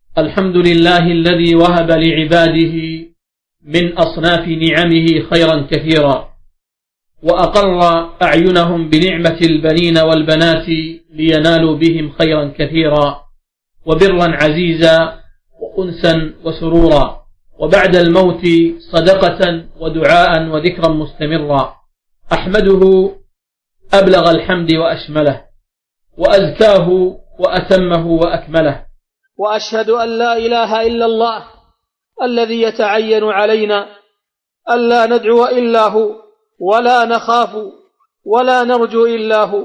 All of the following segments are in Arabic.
الحمد لله الذي وهب لعباده من أصناف نعمه خيرا كثيرا، وأقر أعينهم بنعمة البنين والبنات لينالوا بهم خيرا كثيرا وبرا عزيزا وأنسا وسرورا، وبعد الموت صدقة ودعاء وذكرا مستمرا. أحمده أبلغ الحمد وأشمله، وأزكاه وأتمه وأكمله، وأشهد أن لا إله إلا الله الذي يتعين علينا ألا ندعو إلا هو، ولا نخاف ولا نرجو إلا هو.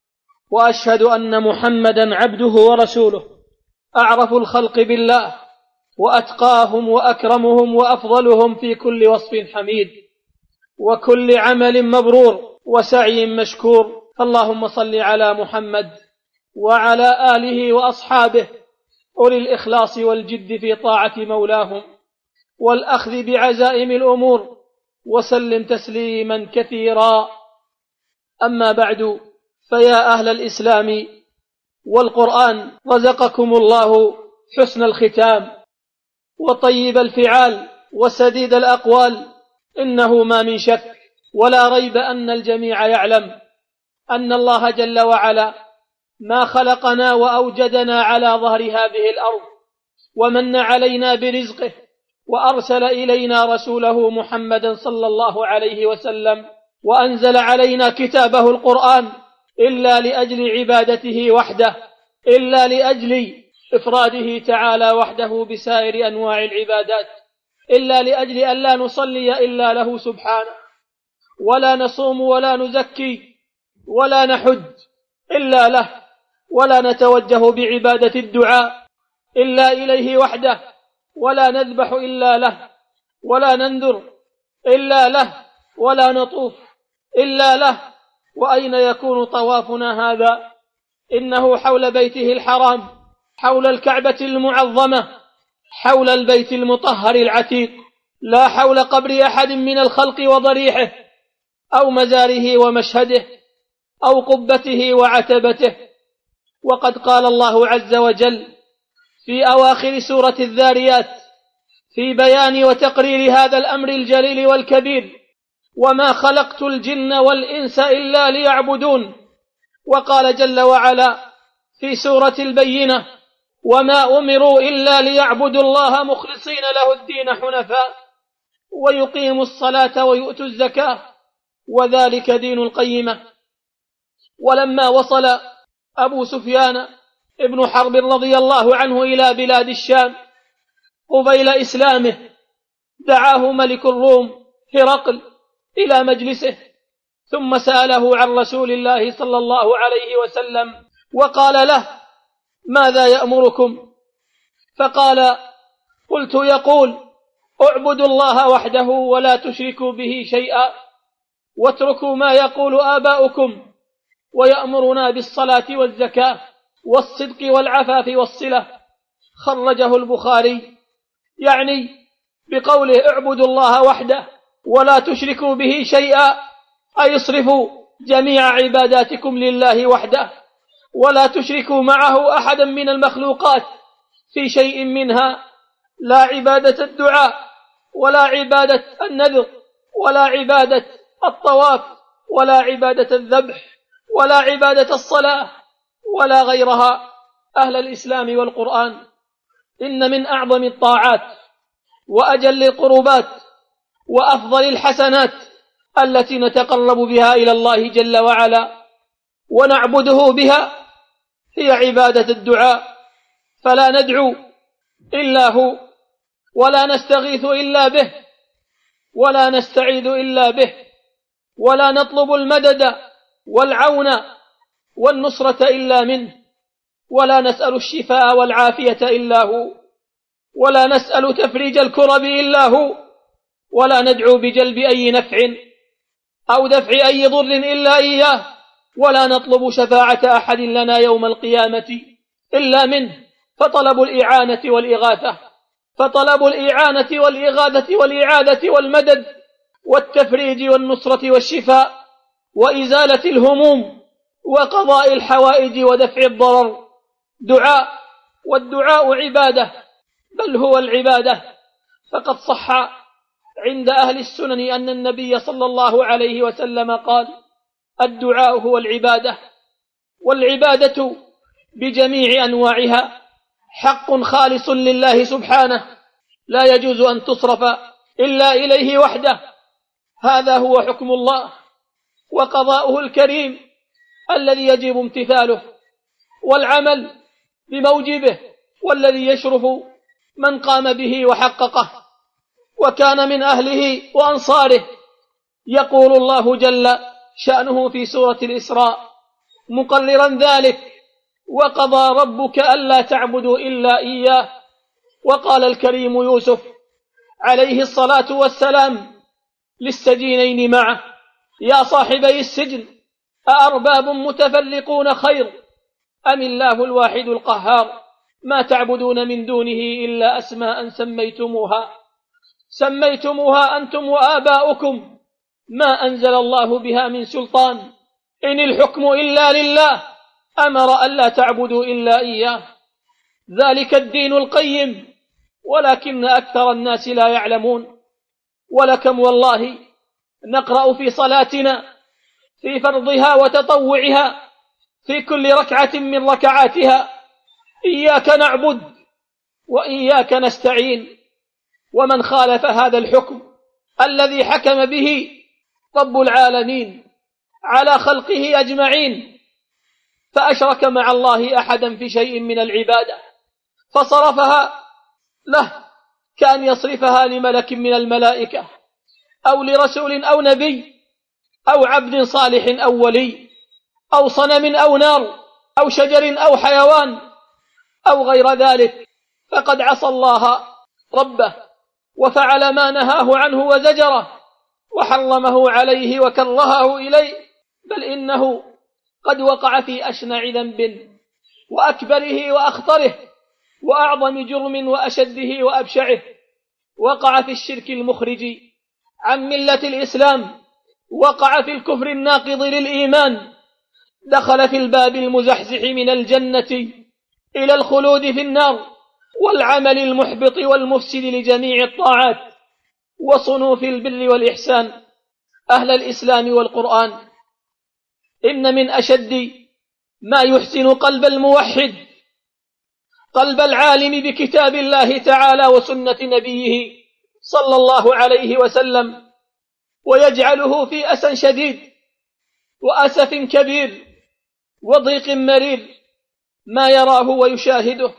وأشهد أن محمدا عبده ورسوله، أعرف الخلق بالله وأتقاهم وأكرمهم وأفضلهم في كل وصف حميد وكل عمل مبرور وسعي مشكور. اللهم صل على محمد وعلى آله وأصحابه أولي الإخلاص والجد في طاعة مولاهم والأخذ بعزائم الأمور، وسلم تسليما كثيرا. أما بعد، فيا أهل الإسلام والقرآن، رزقكم الله حسن الختام وطيب الفعال وسديد الأقوال. إنه ما من شك ولا ريب أن الجميع يعلم أن الله جل وعلا ما خلقنا وأوجدنا على ظهر هذه الأرض، ومن علينا برزقه، وأرسل إلينا رسوله محمدا صلى الله عليه وسلم، وأنزل علينا كتابه القرآن إلا لأجل عبادته وحده، إلا لأجل إفراده تعالى وحده بسائر أنواع العبادات، إلا لأجل أن لا نصلي إلا له سبحانه، ولا نصوم ولا نزكي ولا نحج إلا له، ولا نتوجه بعبادة الدعاء إلا إليه وحده، ولا نذبح إلا له، ولا ننذر إلا له، ولا نطوف إلا له. وأين يكون طوافنا هذا؟ إنه حول بيته الحرام، حول الكعبة المعظمة، حول البيت المطهر العتيق، لا حول قبر أحد من الخلق وضريحه أو مزاره ومشهده أو قبته وعتبته. وقد قال الله عز وجل في أواخر سورة الذاريات في بيان وتقرير هذا الأمر الجليل والكبير: وما خلقت الجن والإنس إلا ليعبدون. وقال جل وعلا في سورة البينة: وما أمروا إلا ليعبدوا الله مخلصين له الدين حنفاء ويقيموا الصلاة ويؤتوا الزكاة وذلك دين القيمة. ولما وصل أبو سفيان ابن حرب رضي الله عنه إلى بلاد الشام قبيل إسلامه، دعاه ملك الروم هرقل إلى مجلسه، ثم سأله عن رسول الله صلى الله عليه وسلم، وقال له: ماذا يأمركم؟ فقال: قلت يقول: اعبدوا الله وحده ولا تشركوا به شيئا، واتركوا ما يقول آباؤكم، ويأمرنا بالصلاة والزكاة والصدق والعفاف والصلة. خرجه البخاري، يعني بقوله اعبدوا الله وحده ولا تشركوا به شيئا، أي اصرفوا جميع عباداتكم لله وحده، ولا تشركوا معه أحدا من المخلوقات في شيء منها، لا عبادة الدعاء ولا عبادة النذر ولا عبادة الطواف ولا عبادة الذبح ولا عبادة الصلاة ولا غيرها. أهل الإسلام والقرآن، إن من أعظم الطاعات وأجل القربات وأفضل الحسنات التي نتقرب بها إلى الله جل وعلا ونعبده بها هي عبادة الدعاء، فلا ندعو إلا هو، ولا نستغيث إلا به، ولا نستعيذ إلا به، ولا نطلب المدد والعون والنصرة إلا منه، ولا نسأل الشفاء والعافية إلا هو، ولا نسأل تفريج الكرب إلا هو، ولا ندعو بجلب أي نفع أو دفع أي ضر إلا إياه، ولا نطلب شفاعة أحد لنا يوم القيامة إلا منه. فطلب الإعانة والإغاثة والإعادة والمدد والتفريج والنصرة والشفاء وإزالة الهموم وقضاء الحوائج ودفع الضرر دعاء، والدعاء عبادة بل هو العبادة. فقد صح عند أهل السنن أن النبي صلى الله عليه وسلم قال: الدعاء هو العبادة، والعبادة بجميع أنواعها حق خالص لله سبحانه، لا يجوز أن تصرف إلا إليه وحده. هذا هو حكم الله وقضاؤه الكريم الذي يجب امتثاله والعمل بموجبه، والذي يشرف من قام به وحققه وكان من أهله وأنصاره. يقول الله جل شأنه في سورة الإسراء مقررا ذلك: وقضى ربك ألا تعبدوا إلا إياه. وقال الكريم يوسف عليه الصلاة والسلام للسجينين معه: يا صاحبي السجن أأرباب متفرقون خير أم الله الواحد القهار؟ ما تعبدون من دونه إلا أسماء سميتموها أنتم وآباؤكم ما أنزل الله بها من سلطان، إن الحكم إلا لله أمر ألا تعبدوا إلا إياه، ذلك الدين القيم ولكن أكثر الناس لا يعلمون. ولكم والله نقرأ في صلاتنا في فرضها وتطوعها في كل ركعة من ركعاتها: إياك نعبد وإياك نستعين. ومن خالف هذا الحكم الذي حكم به رب العالمين على خلقه أجمعين فأشرك مع الله أحدا في شيء من العبادة فصرفها له كأن يصرفها لملك من الملائكة أو لرسول أو نبي أو عبد صالح أو ولي أو صنم أو نار أو شجر أو حيوان أو غير ذلك، فقد عصى الله ربه وفعل ما نهاه عنه وزجره وحرمه عليه وكرهه إليه، بل إنه قد وقع في أشنع ذنب وأكبره وأخطره وأعظم جرم وأشده وأبشعه. وقع في الشرك المخرج عن ملة الإسلام، وقع في الكفر الناقض للإيمان، دخل في الباب المزحزح من الجنة إلى الخلود في النار، والعمل المحبط والمفسد لجميع الطاعات وصنوف البر والإحسان. أهل الإسلام والقرآن، إن من أشد ما يحسن قلب الموحد قلب العالم بكتاب الله تعالى وسنة نبيه صلى الله عليه وسلم، ويجعله في أسى شديد وأسف كبير وضيق مرير ما يراه ويشاهده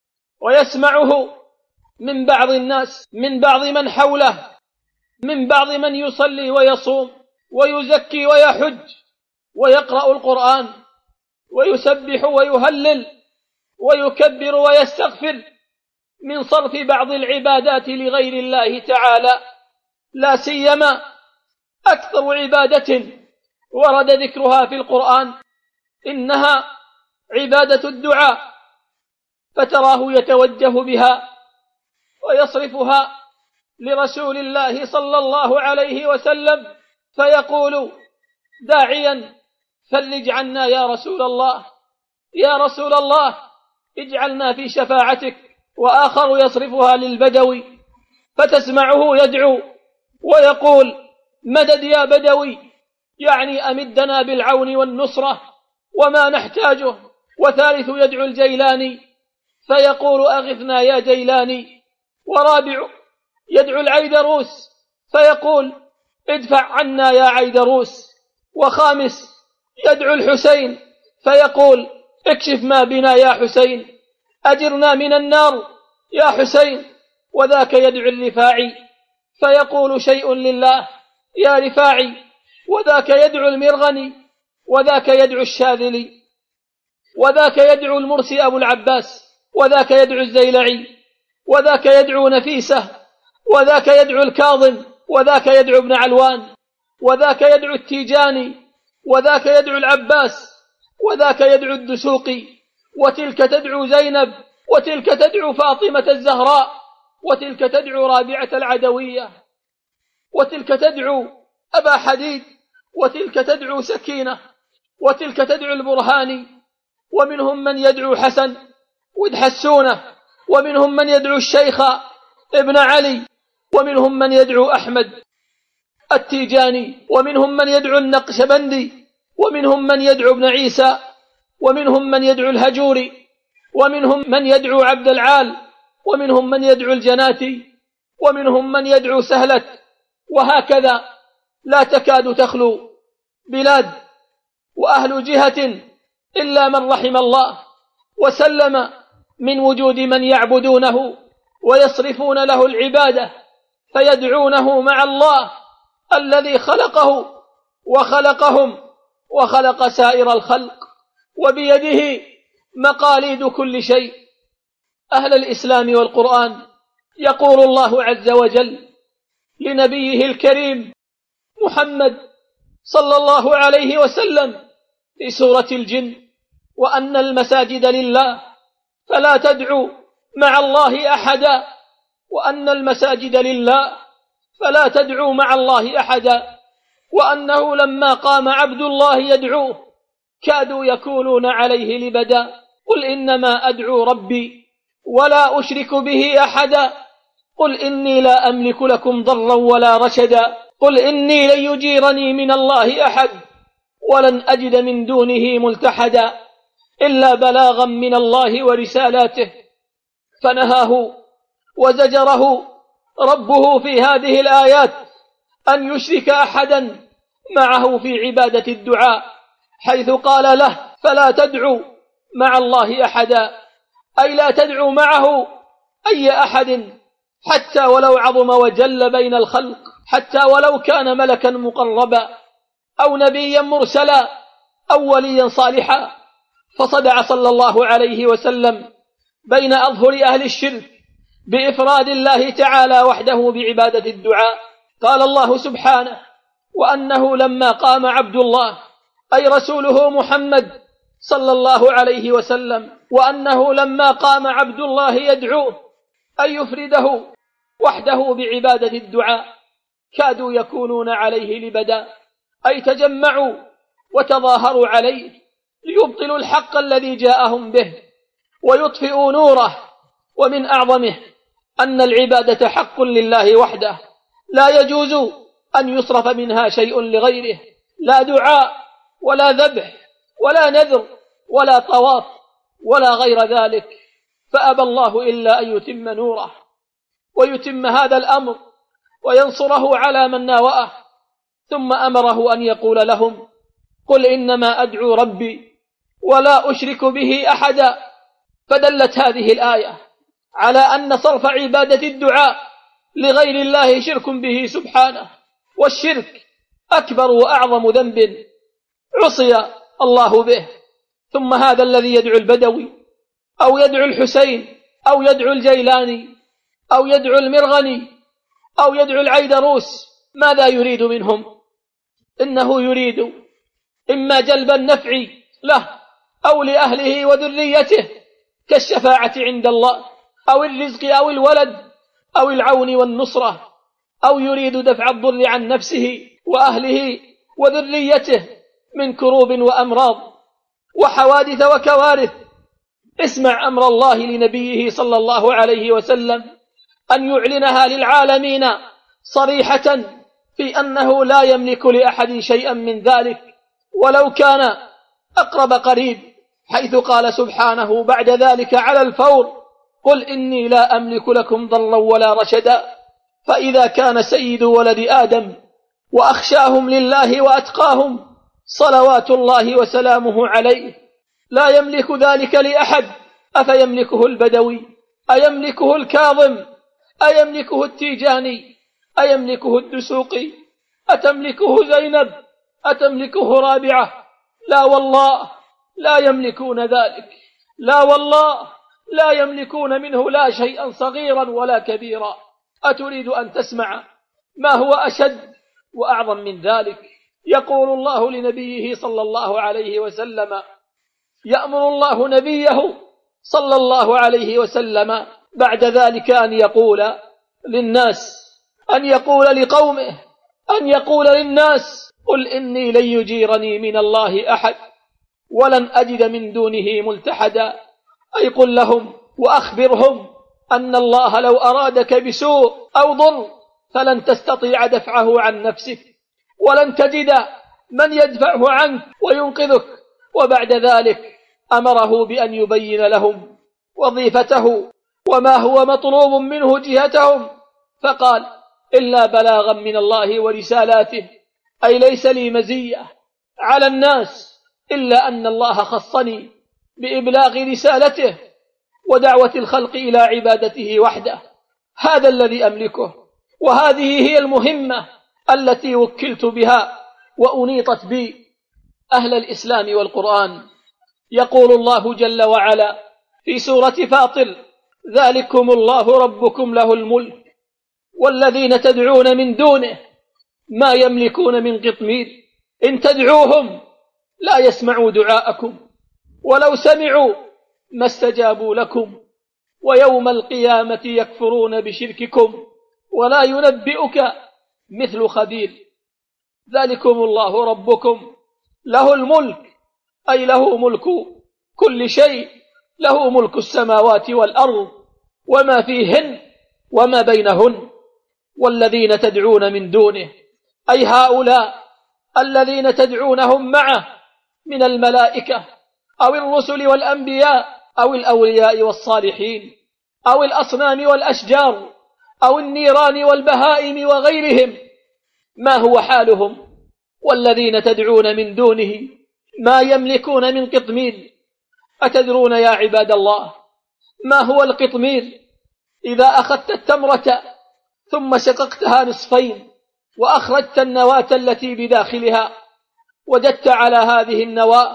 ويسمعه من بعض الناس، من بعض من حوله، من بعض من يصلي ويصوم ويزكي ويحج ويقرأ القرآن ويسبح ويهلل ويكبر ويستغفر، من صرف بعض العبادات لغير الله تعالى، لا سيما أكثر عبادة ورد ذكرها في القرآن إنها عبادة الدعاء، فتراه يتوجه بها ويصرفها لرسول الله صلى الله عليه وسلم فيقول داعيا: فرج عنا يا رسول الله، يا رسول الله اجعلنا في شفاعتك. وآخر يصرفها للبدوي فتسمعه يدعو ويقول: مدد يا بدوي، يعني أمدنا بالعون والنصرة وما نحتاجه. وثالث يدعو الجيلاني فيقول: أغثنا يا جيلاني. ورابع يدعو العيدروس فيقول: ادفع عنا يا عيدروس. وخامس يدعو الحسين فيقول: اكشف ما بنا يا حسين، أجرنا من النار يا حسين. وذاك يدعو الرفاعي فيقول: شيء لله يا رفاعي. وذاك يدعو المرغني، وذاك يدعو الشاذلي، وذاك يدعو المرسي أبو العباس، وذاك يدعو الزيلعي، وذاك يدعو نفيسة، وذاك يدعو الكاظم، وذاك يدعو ابن علوان، وذاك يدعو التيجاني، وذاك يدعو العباس، وذاك يدعو الدسوقي، وتلك تدعو زينب، وتلك تدعو فاطمة الزهراء، وتلك تدعو رابعة العدوية، وتلك تدعو أبا حديد، وتلك تدعو سكينة، وتلك تدعو البرهاني. ومنهم من يدعو حسن ود حسونة، ومنهم من يدعو الشيخ ابن علي، ومنهم من يدعو أحمد التيجاني، ومنهم من يدعو النقشبندي، ومنهم من يدعو ابن عيسى، ومنهم من يدعو الهجوري، ومنهم من يدعو عبد العال، ومنهم من يدعو الجناتي، ومنهم من يدعو سهلة، وهكذا لا تكاد تخلو بلاد وأهل جهة إلا من رحم الله وسلم من وجود من يعبدونه ويصرفون له العبادة فيدعونه مع الله الذي خلقه وخلقهم وخلق سائر الخلق، وبيده مقاليد كل شيء. أهل الإسلام والقرآن، يقول الله عز وجل لنبيه الكريم محمد صلى الله عليه وسلم في سورة الجن: وأن المساجد لله فلا تدعوا مع الله أحدا، وأن المساجد لله فلا تدعوا مع الله أحدا، وأنه لما قام عبد الله يدعوه كادوا يكونون عليه لبدا. قل إنما أدعو ربي ولا أشرك به أحدا، قل إني لا أملك لكم ضرا ولا رشدا، قل إني لن يجيرني من الله أحد ولن أجد من دونه ملتحدا إلا بلاغا من الله ورسالاته. فنهاه وزجره ربه في هذه الآيات أن يشرك أحدا معه في عبادة الدعاء، حيث قال له: فلا تدعوا مع الله أحدا، أي لا تدعوا معه أي أحد حتى ولو عظم وجل بين الخلق، حتى ولو كان ملكا مقربا أو نبيا مرسلا أو وليا صالحا. فصدع صلى الله عليه وسلم بين أظهر أهل الشرك بإفراد الله تعالى وحده بعبادة الدعاء. قال الله سبحانه: وأنه لما قام عبد الله، أي رسوله محمد صلى الله عليه وسلم، وأنه لما قام عبد الله يدعوه أي يفرده وحده بعبادة الدعاء كادوا يكونون عليه لبدا، أي تجمعوا وتظاهروا عليه ليبطلوا الحق الذي جاءهم به ويطفئوا نوره. ومن أعظمه أن العبادة حق لله وحده، لا يجوز أن يصرف منها شيء لغيره، لا دعاء ولا ذبح ولا نذر ولا طواف ولا غير ذلك. فأبى الله إلا أن يتم نوره ويتم هذا الأمر وينصره على من ناوأه. ثم أمره أن يقول لهم: قل إنما أدعو ربي ولا أشرك به أحدا. فدلت هذه الآية على أن صرف عبادة الدعاء لغير الله شرك به سبحانه، والشرك أكبر وأعظم ذنب عصي الله به. ثم هذا الذي يدعو البدوي أو يدعو الحسين أو يدعو الجيلاني أو يدعو المرغني أو يدعو العيدروس، ماذا يريد منهم؟ إنه يريد إما جلب النفع له أو لأهله وذريته كالشفاعة عند الله أو الرزق أو الولد أو العون والنصرة، أو يريد دفع الضر عن نفسه وأهله وذريته من كروب وأمراض وحوادث وكوارث. اسمع أمر الله لنبيه صلى الله عليه وسلم أن يعلنها للعالمين صريحة في أنه لا يملك لأحد شيئا من ذلك ولو كان أقرب قريب، حيث قال سبحانه بعد ذلك على الفور: قل إني لا أملك لكم ضرا ولا رشدا. فإذا كان سيد ولد آدم وأخشاهم لله وأتقاهم صلوات الله وسلامه عليه لا يملك ذلك لأحد، أفيملكه البدوي؟ أيملكه الكاظم؟ أيملكه التيجاني؟ أيملكه الدسوقي؟ أتملكه زينب؟ أتملكه رابعة؟ لا والله لا يملكون ذلك، لا والله لا يملكون منه لا شيئا صغيرا ولا كبيرا. أتريد أن تسمع ما هو أشد وأعظم من ذلك؟ يقول الله لنبيه صلى الله عليه وسلم، يأمر الله نبيه صلى الله عليه وسلم بعد ذلك أن يقول للناس، أن يقول لقومه، أن يقول للناس: قل إني لن يجيرني من الله أحد ولن أجد من دونه ملتحدا. أي قل لهم وأخبرهم أن الله لو أرادك بسوء أو ضر فلن تستطيع دفعه عن نفسك، ولن تجد من يدفعه عنك وينقذك. وبعد ذلك أمره بأن يبين لهم وظيفته وما هو مطلوب منه جهتهم، فقال: إلا بلاغا من الله ورسالاته، أي ليس لي مزية على الناس إلا أن الله خصني بإبلاغ رسالته ودعوة الخلق إلى عبادته وحده. هذا الذي أملكه، وهذه هي المهمة التي وكلت بها وأنيطت بي. أهل الإسلام والقرآن، يقول الله جل وعلا في سورة فاطر: ذلكم الله ربكم له الملك والذين تدعون من دونه ما يملكون من قطمير إن تدعوهم لا يسمعوا دعاءكم ولو سمعوا ما استجابوا لكم ويوم القيامة يكفرون بشرككم ولا ينبئك مثل خبير. ذلكم الله ربكم له الملك، أي له ملك كل شيء، له ملك السماوات والأرض وما فيهن وما بينهن. والذين تدعون من دونه، أي هؤلاء الذين تدعونهم معه من الملائكة أو الرسل والأنبياء أو الأولياء والصالحين أو الأصنام والأشجار أو النيران والبهائم وغيرهم، ما هو حالهم؟ والذين تدعون من دونه ما يملكون من قطمير. أتدرون يا عباد الله ما هو القطمير؟ إذا أخذت التمرة ثم شققتها نصفين وأخرجت النواة التي بداخلها، وجدت على هذه النواة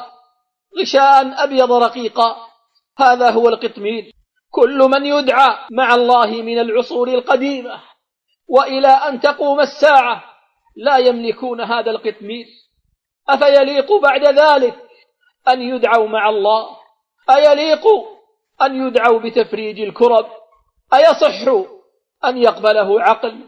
غشاء أبيض رقيقا، هذا هو القطمير. كل من يدعى مع الله من العصور القديمة وإلى أن تقوم الساعة لا يملكون هذا القطمير. أفيليق بعد ذلك أن يدعوا مع الله؟ أيليق أن يدعوا بتفريج الكرب؟ أيصح أن يقبله عقل؟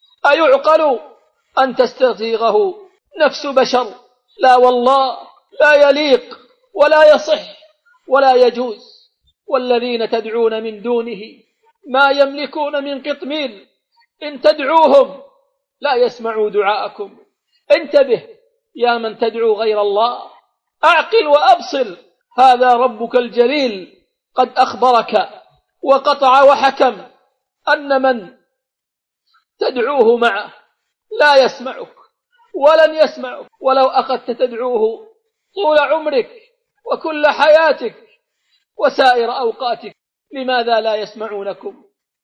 أيعقل أن تستغيغه نفس بشر؟ لا والله، لا يليق ولا يصح ولا يجوز. والذين تدعون من دونه ما يملكون من قطمير إن تدعوهم لا يسمعوا دعاءكم. انتبه يا من تدعو غير الله، أعقل وأبصر، هذا ربك الجليل قد أخبرك وقطع وحكم أن من تدعوه معه لا يسمعك ولن يسمعك ولو أخذت تدعوه طول عمرك وكل حياتك وسائر أوقاتك. لماذا لا يسمعونكم؟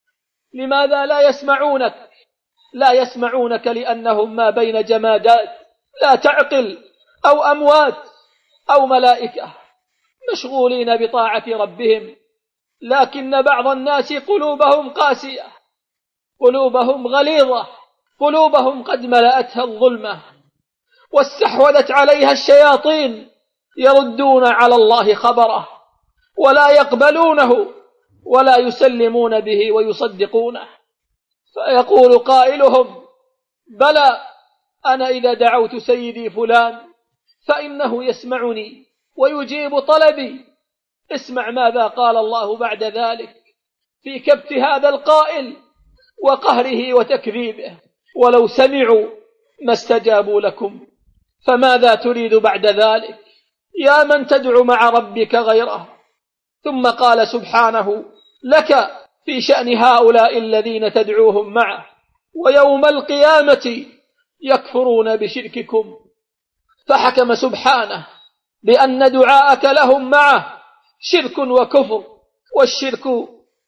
لماذا لا يسمعونك؟ لا يسمعونك لأنهم ما بين جمادات لا تعقل أو أموات أو ملائكة مشغولين بطاعة ربهم، لكن بعض الناس قلوبهم قاسية، قلوبهم غليظة، قلوبهم قد ملأتها الظلمة واستحوذت عليها الشياطين، يردون على الله خبره ولا يقبلونه ولا يسلمون به ويصدقونه. فيقول قائلهم: بلى، أنا إذا دعوت سيدي فلان فإنه يسمعني ويجيب طلبي. اسمع ماذا قال الله بعد ذلك في كبت هذا القائل وقهره وتكذيبه: ولو سمعوا ما استجابوا لكم. فماذا تريد بعد ذلك يا من تدعو مع ربك غيره؟ ثم قال سبحانه لك في شأن هؤلاء الذين تدعوهم معه: ويوم القيامة يكفرون بشرككم. فحكم سبحانه بأن دعاءك لهم معه شرك وكفر، والشرك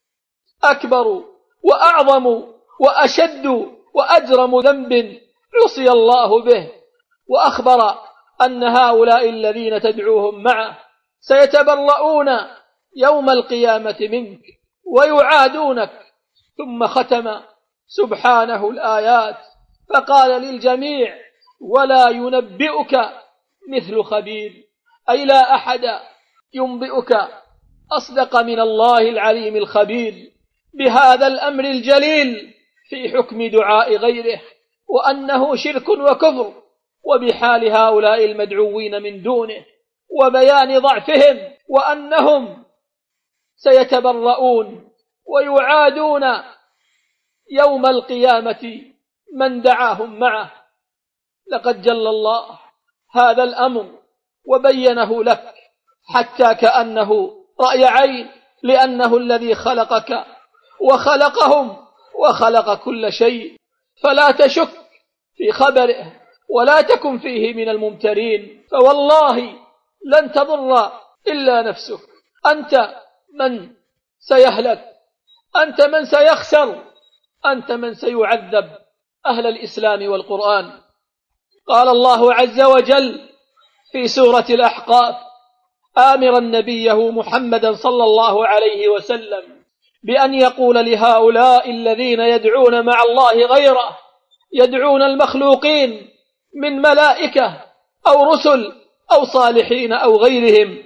أكبر وأعظم وأشد وأجرم ذنب عصي الله به. وأخبر أن هؤلاء الذين تدعوهم معه سيتبرؤون يوم القيامة منك ويعادونك. ثم ختم سبحانه الآيات فقال للجميع: ولا ينبئك مثل خبير، أي لا أحد ينبئك أصدق من الله العليم الخبير بهذا الأمر الجليل في حكم دعاء غيره، وأنه شرك وكفر، وبحال هؤلاء المدعوين من دونه، وبيان ضعفهم، وأنهم سيتبرؤون ويعادون يوم القيامة من دعاهم معه. لقد جل الله هذا الأمر وبينه لك حتى كأنه رأي عين، لأنه الذي خلقك وخلقهم وخلق كل شيء، فلا تشك في خبره ولا تكن فيه من الممترين، فوالله لن تضر إلا نفسك. أنت من سيهلك، أنت من سيخسر، أنت من سيعذب. أهل الإسلام والقرآن. قال الله عز وجل في سورة الأحقاف آمرا نبيه محمدا صلى الله عليه وسلم بأن يقول لهؤلاء الذين يدعون مع الله غيره، يدعون المخلوقين من ملائكة أو رسل أو صالحين أو غيرهم،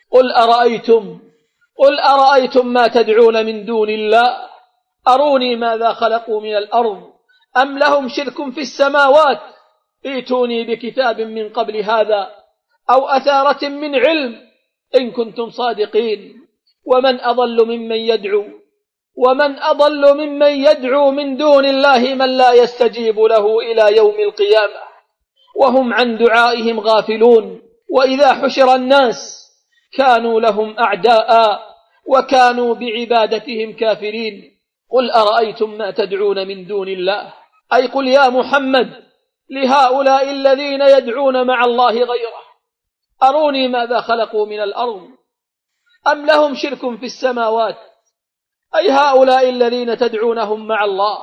قل أرأيتم ما تدعون من دون الله أروني ماذا خلقوا من الأرض أم لهم شرك في السماوات ائتوني بكتاب من قبل هذا أو أثارة من علم إن كنتم صادقين. ومن أضل ممن يدعو من دون الله من لا يستجيب له إلى يوم القيامة وهم عن دعائهم غافلون. وإذا حشر الناس كانوا لهم أعداء وكانوا بعبادتهم كافرين. قل أرأيتم ما تدعون من دون الله، أي قل يا محمد لهؤلاء الذين يدعون مع الله غيره أروني ماذا خلقوا من الأرض أم لهم شرك في السماوات، أي هؤلاء الذين تدعونهم مع الله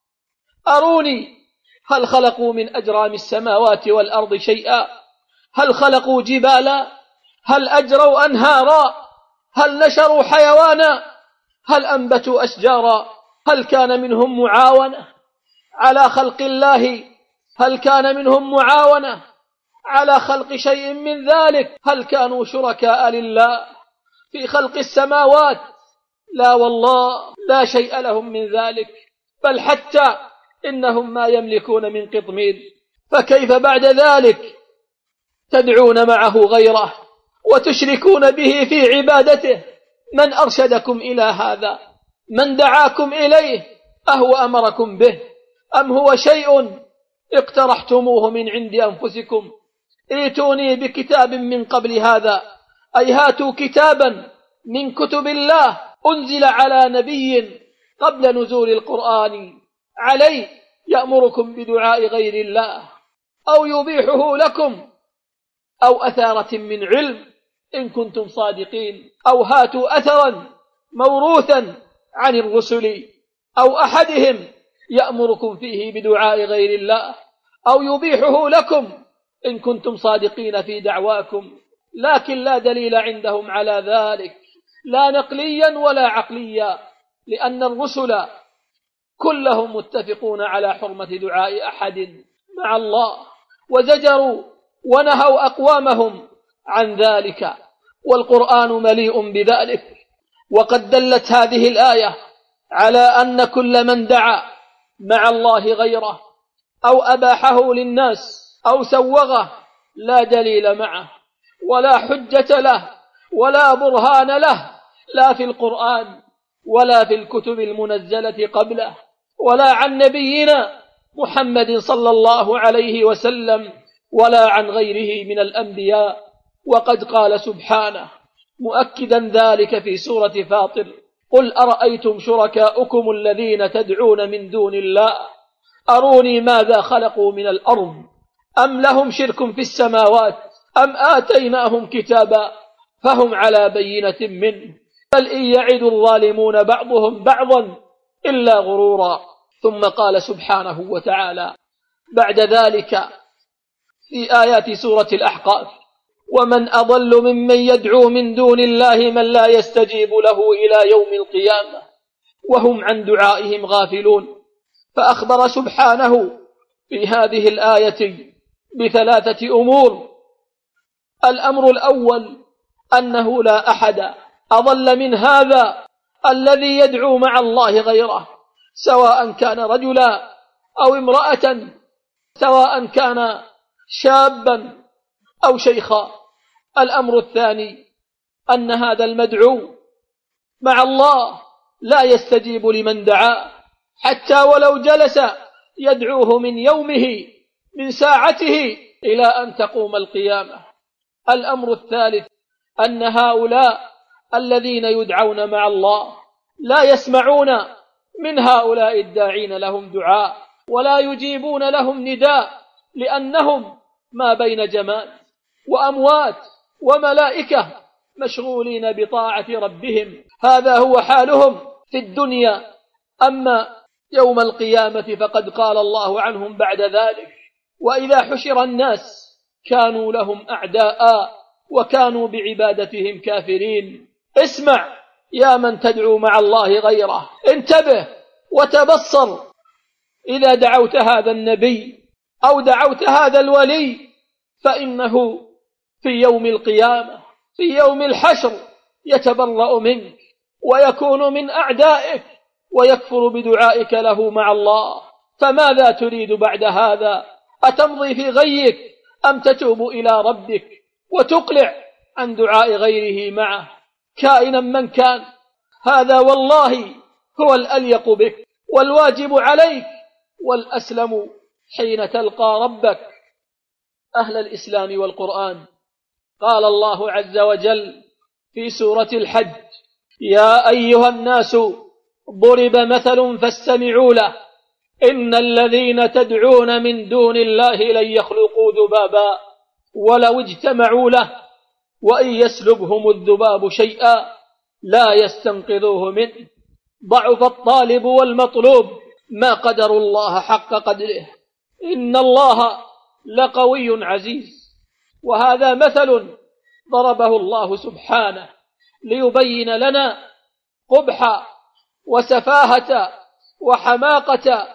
أروني هل خلقوا من أجرام السماوات والأرض شيئا، هل خلقوا جبالا، هل أجروا أنهارا، هل نشروا حيوانا، هل أنبتوا أشجارا، هل كان منهم معاونة على خلق الله، هل كان منهم معاونة على خلق شيء من ذلك، هل كانوا شركاء لله في خلق السماوات؟ لا والله، لا شيء لهم من ذلك، بل حتى إنهم ما يملكون من قطمير. فكيف بعد ذلك تدعون معه غيره وتشركون به في عبادته؟ من أرشدكم إلى هذا؟ من دعاكم إليه؟ أهو أمركم به أم هو شيء اقترحتموه من عند أنفسكم؟ ائتوني بكتاب من قبل هذا، أي هاتوا كتابا من كتب الله أنزل على نبي قبل نزول القرآن عليه يأمركم بدعاء غير الله أو يبيحه لكم، أو أثارة من علم إن كنتم صادقين، أو هاتوا أثرا موروثا عن الرسل أو أحدهم يأمركم فيه بدعاء غير الله أو يبيحه لكم إن كنتم صادقين في دعواكم. لكن لا دليل عندهم على ذلك، لا نقليا ولا عقليا، لأن الرسل كلهم متفقون على حرمة دعاء أحد مع الله، وزجروا ونهوا أقوامهم عن ذلك، والقرآن مليء بذلك. وقد دلت هذه الآية على أن كل من دعا مع الله غيره أو أباحه للناس أو سوغه لا دليل معه ولا حجة له ولا برهان له، لا في القرآن ولا في الكتب المنزلة قبله ولا عن نبينا محمد صلى الله عليه وسلم ولا عن غيره من الأنبياء. وقد قال سبحانه مؤكدا ذلك في سورة فاطر: قل أرأيتم شركاؤكم الذين تدعون من دون الله أروني ماذا خلقوا من الأرض أم لهم شرك في السماوات أم آتيناهم كتابا فهم على بينة منه بل إن يعد الظالمون بعضهم بعضا إلا غرورا. ثم قال سبحانه وتعالى بعد ذلك في آيات سورة الأحقاف: ومن أضل ممن يدعو من دون الله من لا يستجيب له إلى يوم القيامة وهم عن دعائهم غافلون. فأخبر سبحانه في هذه الآية بثلاثة أمور: الأمر الأول أنه لا أحد أضل من هذا الذي يدعو مع الله غيره، سواء كان رجلا أو امرأة، سواء كان شابا أو شيخا. الأمر الثاني أن هذا المدعو مع الله لا يستجيب لمن دعاه حتى ولو جلس يدعوه من يومه من ساعته إلى أن تقوم القيامة. الأمر الثالث أن هؤلاء الذين يدعون مع الله لا يسمعون من هؤلاء الداعين لهم دعاء ولا يجيبون لهم نداء، لأنهم ما بين جماد وأموات وملائكة مشغولين بطاعة ربهم. هذا هو حالهم في الدنيا. أما يوم القيامة فقد قال الله عنهم بعد ذلك: وإذا حشر الناس كانوا لهم أعداء وكانوا بعبادتهم كافرين. اسمع يا من تدعو مع الله غيره، انتبه وتبصر. إذا دعوت هذا النبي أو دعوت هذا الولي فإنه في يوم القيامة في يوم الحشر يتبرأ منك ويكون من أعدائك ويكفر بدعائك له مع الله. فماذا تريد بعد هذا؟ أتمضي في غيك أم تتوب إلى ربك وتقلع عن دعاء غيره معه كائنا من كان؟ هذا والله هو الأليق بك والواجب عليك والأسلم حين تلقى ربك. أهل الإسلام والقرآن، قال الله عز وجل في سورة الحج: يا أيها الناس ضرب مثل فاستمعوا له إن الذين تدعون من دون الله لن يخلقوا ذبابا ولو اجتمعوا له وإن يسلبهم الذباب شيئا لا يستنقذوه منه ضعف الطالب والمطلوب ما قدروا الله حق قدره إن الله لقوي عزيز. وهذا مثل ضربه الله سبحانه ليبين لنا قبح وسفاهة وحماقة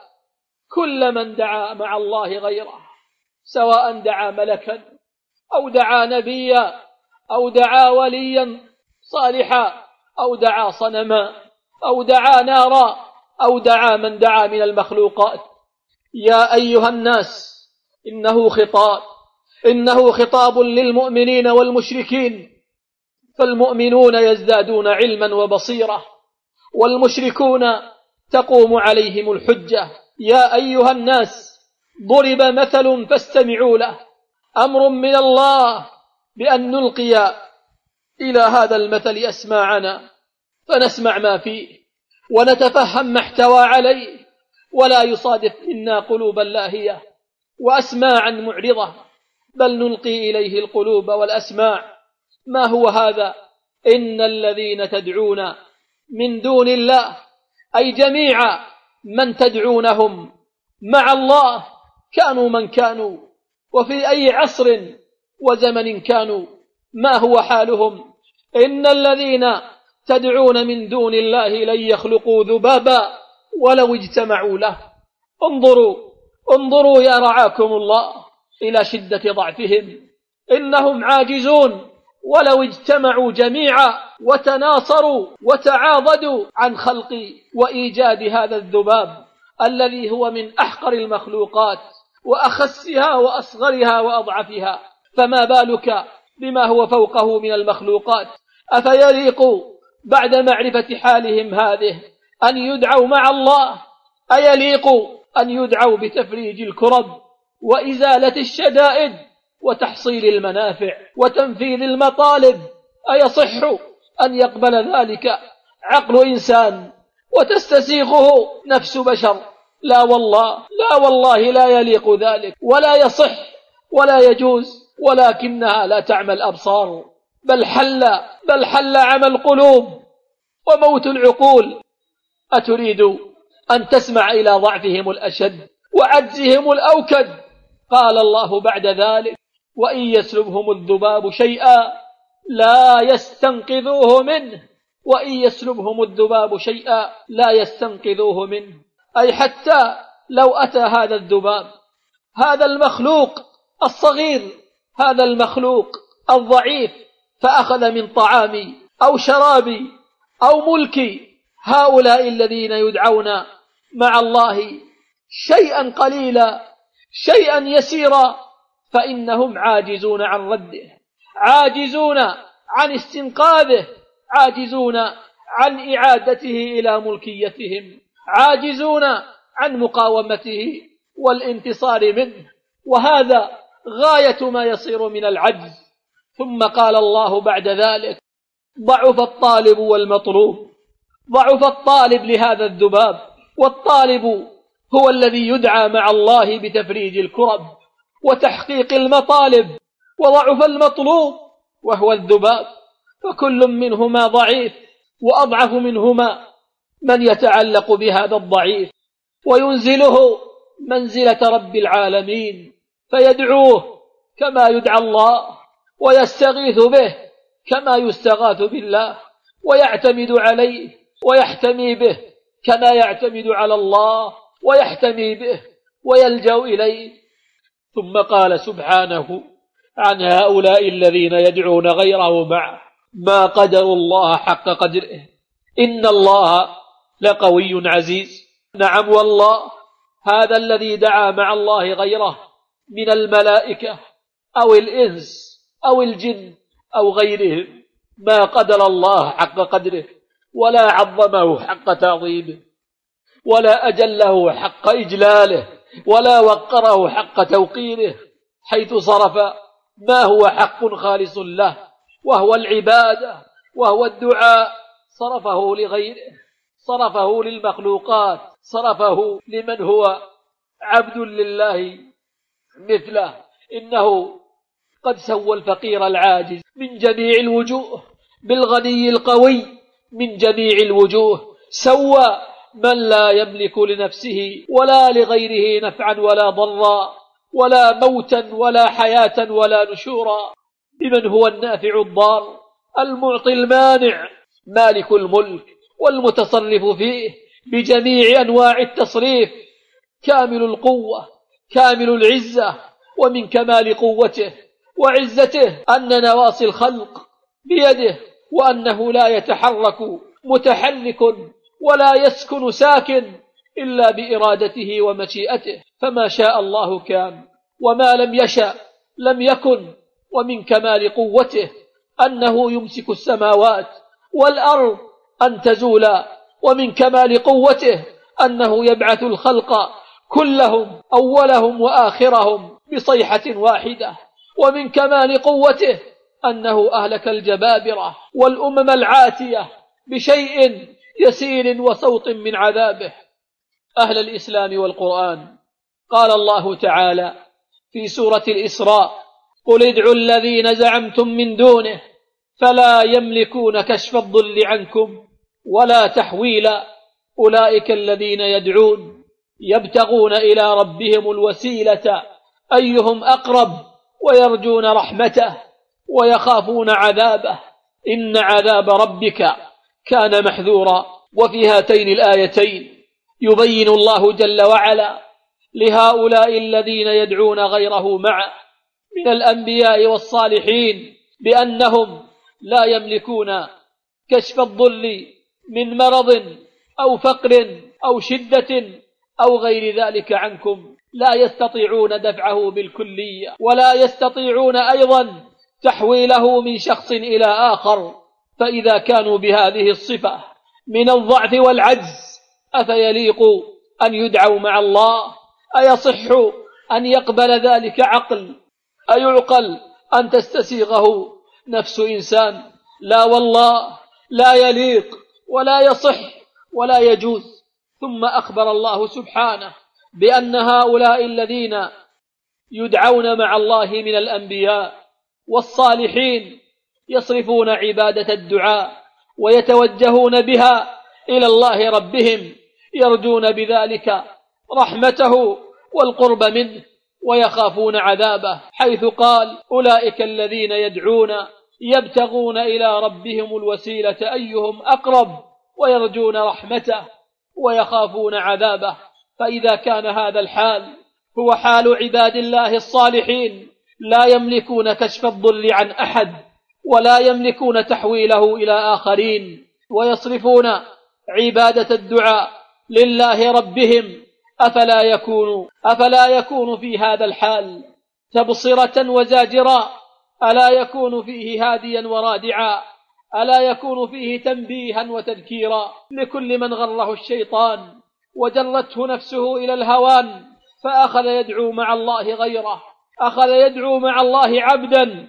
كل من دعا مع الله غيره، سواء دعا ملكا أو دعا نبيا أو دعا وليا صالحا أو دعا صنما أو دعا نارا أو دعا من دعا من المخلوقات. يا أيها الناس، إنه خطاب للمؤمنين والمشركين، فالمؤمنون يزدادون علما وبصيرة والمشركون تقوم عليهم الحجة. يا أيها الناس ضرب مثل فاستمعوا له، أمر من الله بأن نلقي إلى هذا المثل أسماعنا فنسمع ما فيه ونتفهم ما احتوى عليه، ولا يصادف منا قلوبا لاهية وأسماعا معرضة، بل نلقي إليه القلوب والأسماع. ما هو هذا؟ إن الذين تدعون من دون الله، أي جميع من تدعونهم مع الله كانوا من كانوا وفي أي عصر وزمن كانوا، ما هو حالهم؟ إن الذين تدعون من دون الله لن يخلقوا ذبابا ولو اجتمعوا له. انظروا يا رعاكم الله إلى شدة ضعفهم، إنهم عاجزون ولو اجتمعوا جميعا وتناصروا وتعاضدوا عن خلق وإيجاد هذا الذباب الذي هو من أحقر المخلوقات وأخسها وأصغرها وأضعفها، فما بالك بما هو فوقه من المخلوقات؟ أفيليق بعد معرفة حالهم هذه أن يدعوا مع الله؟ أيليق أن يدعوا بتفريج الكرب وإزالة الشدائد وتحصيل المنافع وتنفيذ المطالب؟ أيصح أن يقبل ذلك عقل إنسان وتستسيغه نفس بشر؟ لا والله لا يليق ذلك ولا يصح ولا يجوز، ولكنها لا تعمى الأبصار بل حل عمى القلوب وموت العقول. أتريد أن تسمع إلى ضعفهم الأشد وعجزهم الأوكد؟ قال الله بعد ذلك: وإن يسلبهم الذباب شيئا لا يستنقذوه منه. وإن يسلبهم الذباب شيئا لا يستنقذوه منه، أي حتى لو أتى هذا الذباب، هذا المخلوق الصغير، هذا المخلوق الضعيف، فأخذ من طعامي أو شرابي أو ملكي هؤلاء الذين يدعون مع الله شيئا قليلا شيئا يسيرا، فإنهم عاجزون عن رده، عاجزون عن استنقاذه، عاجزون عن إعادته إلى ملكيتهم، عاجزون عن مقاومته والانتصار منه، وهذا غاية ما يصير من العجز. ثم قال الله بعد ذلك: ضعف الطالب والمطلوب. ضعف الطالب لهذا الذباب، والطالب هو الذي يدعى مع الله بتفريج الكرب وتحقيق المطالب، وضعف المطلوب وهو الذباب، فكل منهما ضعيف، وأضعف منهما من يتعلق بهذا الضعيف وينزله منزلة رب العالمين، فيدعوه كما يدعى الله، ويستغيث به كما يستغاث بالله، ويعتمد عليه ويحتمي به كما يعتمد على الله ويحتمي به ويلجأ إليه. ثم قال سبحانه عن هؤلاء الذين يدعون غيره معه: ما قدروا الله حق قدره إن الله لقوي عزيز. نعم والله، هذا الذي دعا مع الله غيره من الملائكة أو الإنس أو الجن أو غيرهم ما قدر الله حق قدره، ولا عظمه حق تعظيمه، ولا أجله حق إجلاله، ولا وقره حق توقيره، حيث صرف ما هو حق خالص له وهو العبادة وهو الدعاء، صرفه لغيره، صرفه للمخلوقات، صرفه لمن هو عبد لله مثله. إنه قد سوى الفقير العاجز من جميع الوجوه بالغني القوي من جميع الوجوه، سوى من لا يملك لنفسه ولا لغيره نفعا ولا ضرا ولا موتا ولا حياة ولا نشورا بمن هو النافع الضار المعطي المانع مالك الملك والمتصرف فيه بجميع أنواع التصريف، كامل القوة كامل العزة. ومن كمال قوته وعزته أن نواصي الخلق بيده، وأنه لا يتحرك متحرك ولا يسكن ساكن إلا بإرادته ومشيئته، فما شاء الله كان وما لم يشأ لم يكن. ومن كمال قوته أنه يمسك السماوات والأرض أن تزولا، ومن كمال قوته أنه يبعث الخلق كلهم أولهم وآخرهم بصيحة واحدة، ومن كمال قوته أنه أهلك الجبابرة والأمم العاتية بشيء يسير وصوت من عذابه. أهل الإسلام والقرآن، قال الله تعالى في سورة الإسراء: قل ادعوا الذين زعمتم من دونه فلا يملكون كشف الضر عنكم ولا تحويلا أولئك الذين يدعون يبتغون إلى ربهم الوسيلة أيهم أقرب ويرجون رحمته ويخافون عذابه إن عذاب ربك كان محذورا. وفي هاتين الآيتين يبين الله جل وعلا لهؤلاء الذين يدعون غيره معه من الأنبياء والصالحين بأنهم لا يملكون كشف الضر من مرض أو فقر أو شدة أو غير ذلك عنكم، لا يستطيعون دفعه بالكلية، ولا يستطيعون أيضا تحويله من شخص إلى آخر. فإذا كانوا بهذه الصفة من الضعف والعجز أفيليق أن يدعوا مع الله؟ أيصح أن يقبل ذلك عقل؟ أيعقل أن تستسيغه نفس إنسان؟ لا والله، لا يليق ولا يصح ولا يجوز. ثم أخبر الله سبحانه بأن هؤلاء الذين يدعون مع الله من الأنبياء والصالحين يصرفون عبادة الدعاء ويتوجهون بها إلى الله ربهم، يرجون بذلك رحمته والقرب منه ويخافون عذابه، حيث قال: أولئك الذين يدعون يبتغون إلى ربهم الوسيلة أيهم أقرب ويرجون رحمته ويخافون عذابه. فإذا كان هذا الحال هو حال عباد الله الصالحين، لا يملكون كشف الضر عن أحد ولا يملكون تحويله إلى آخرين، ويصرفون عبادة الدعاء لله ربهم، أفلا يكون في هذا الحال تبصرة وزاجرا؟ ألا يكون فيه هاديا ورادعا؟ ألا يكون فيه تنبيها وتذكيرا لكل من غره الشيطان وجرته نفسه إلى الهوان فأخذ يدعو مع الله غيره، أخذ يدعو مع الله عبدا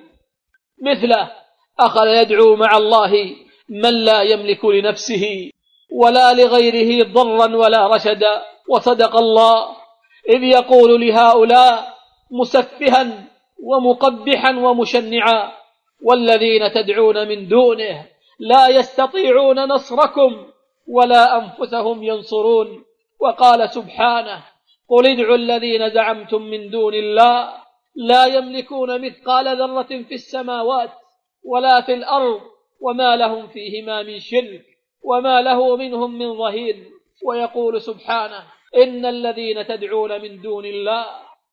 مثله، أخذ يدعو مع الله من لا يملك لنفسه ولا لغيره ضرا ولا رشدا. وصدق الله إذ يقول لهؤلاء مسفها ومقبحا ومشنعا: والذين تدعون من دونه لا يستطيعون نصركم ولا أنفسهم ينصرون. وقال سبحانه: قل ادعوا الذين زعمتم من دون الله لا يملكون مثقال ذرة في السماوات ولا في الأرض وما لهم فيهما من شرك وما له منهم من ظهير. ويقول سبحانه: إن الذين تدعون من دون الله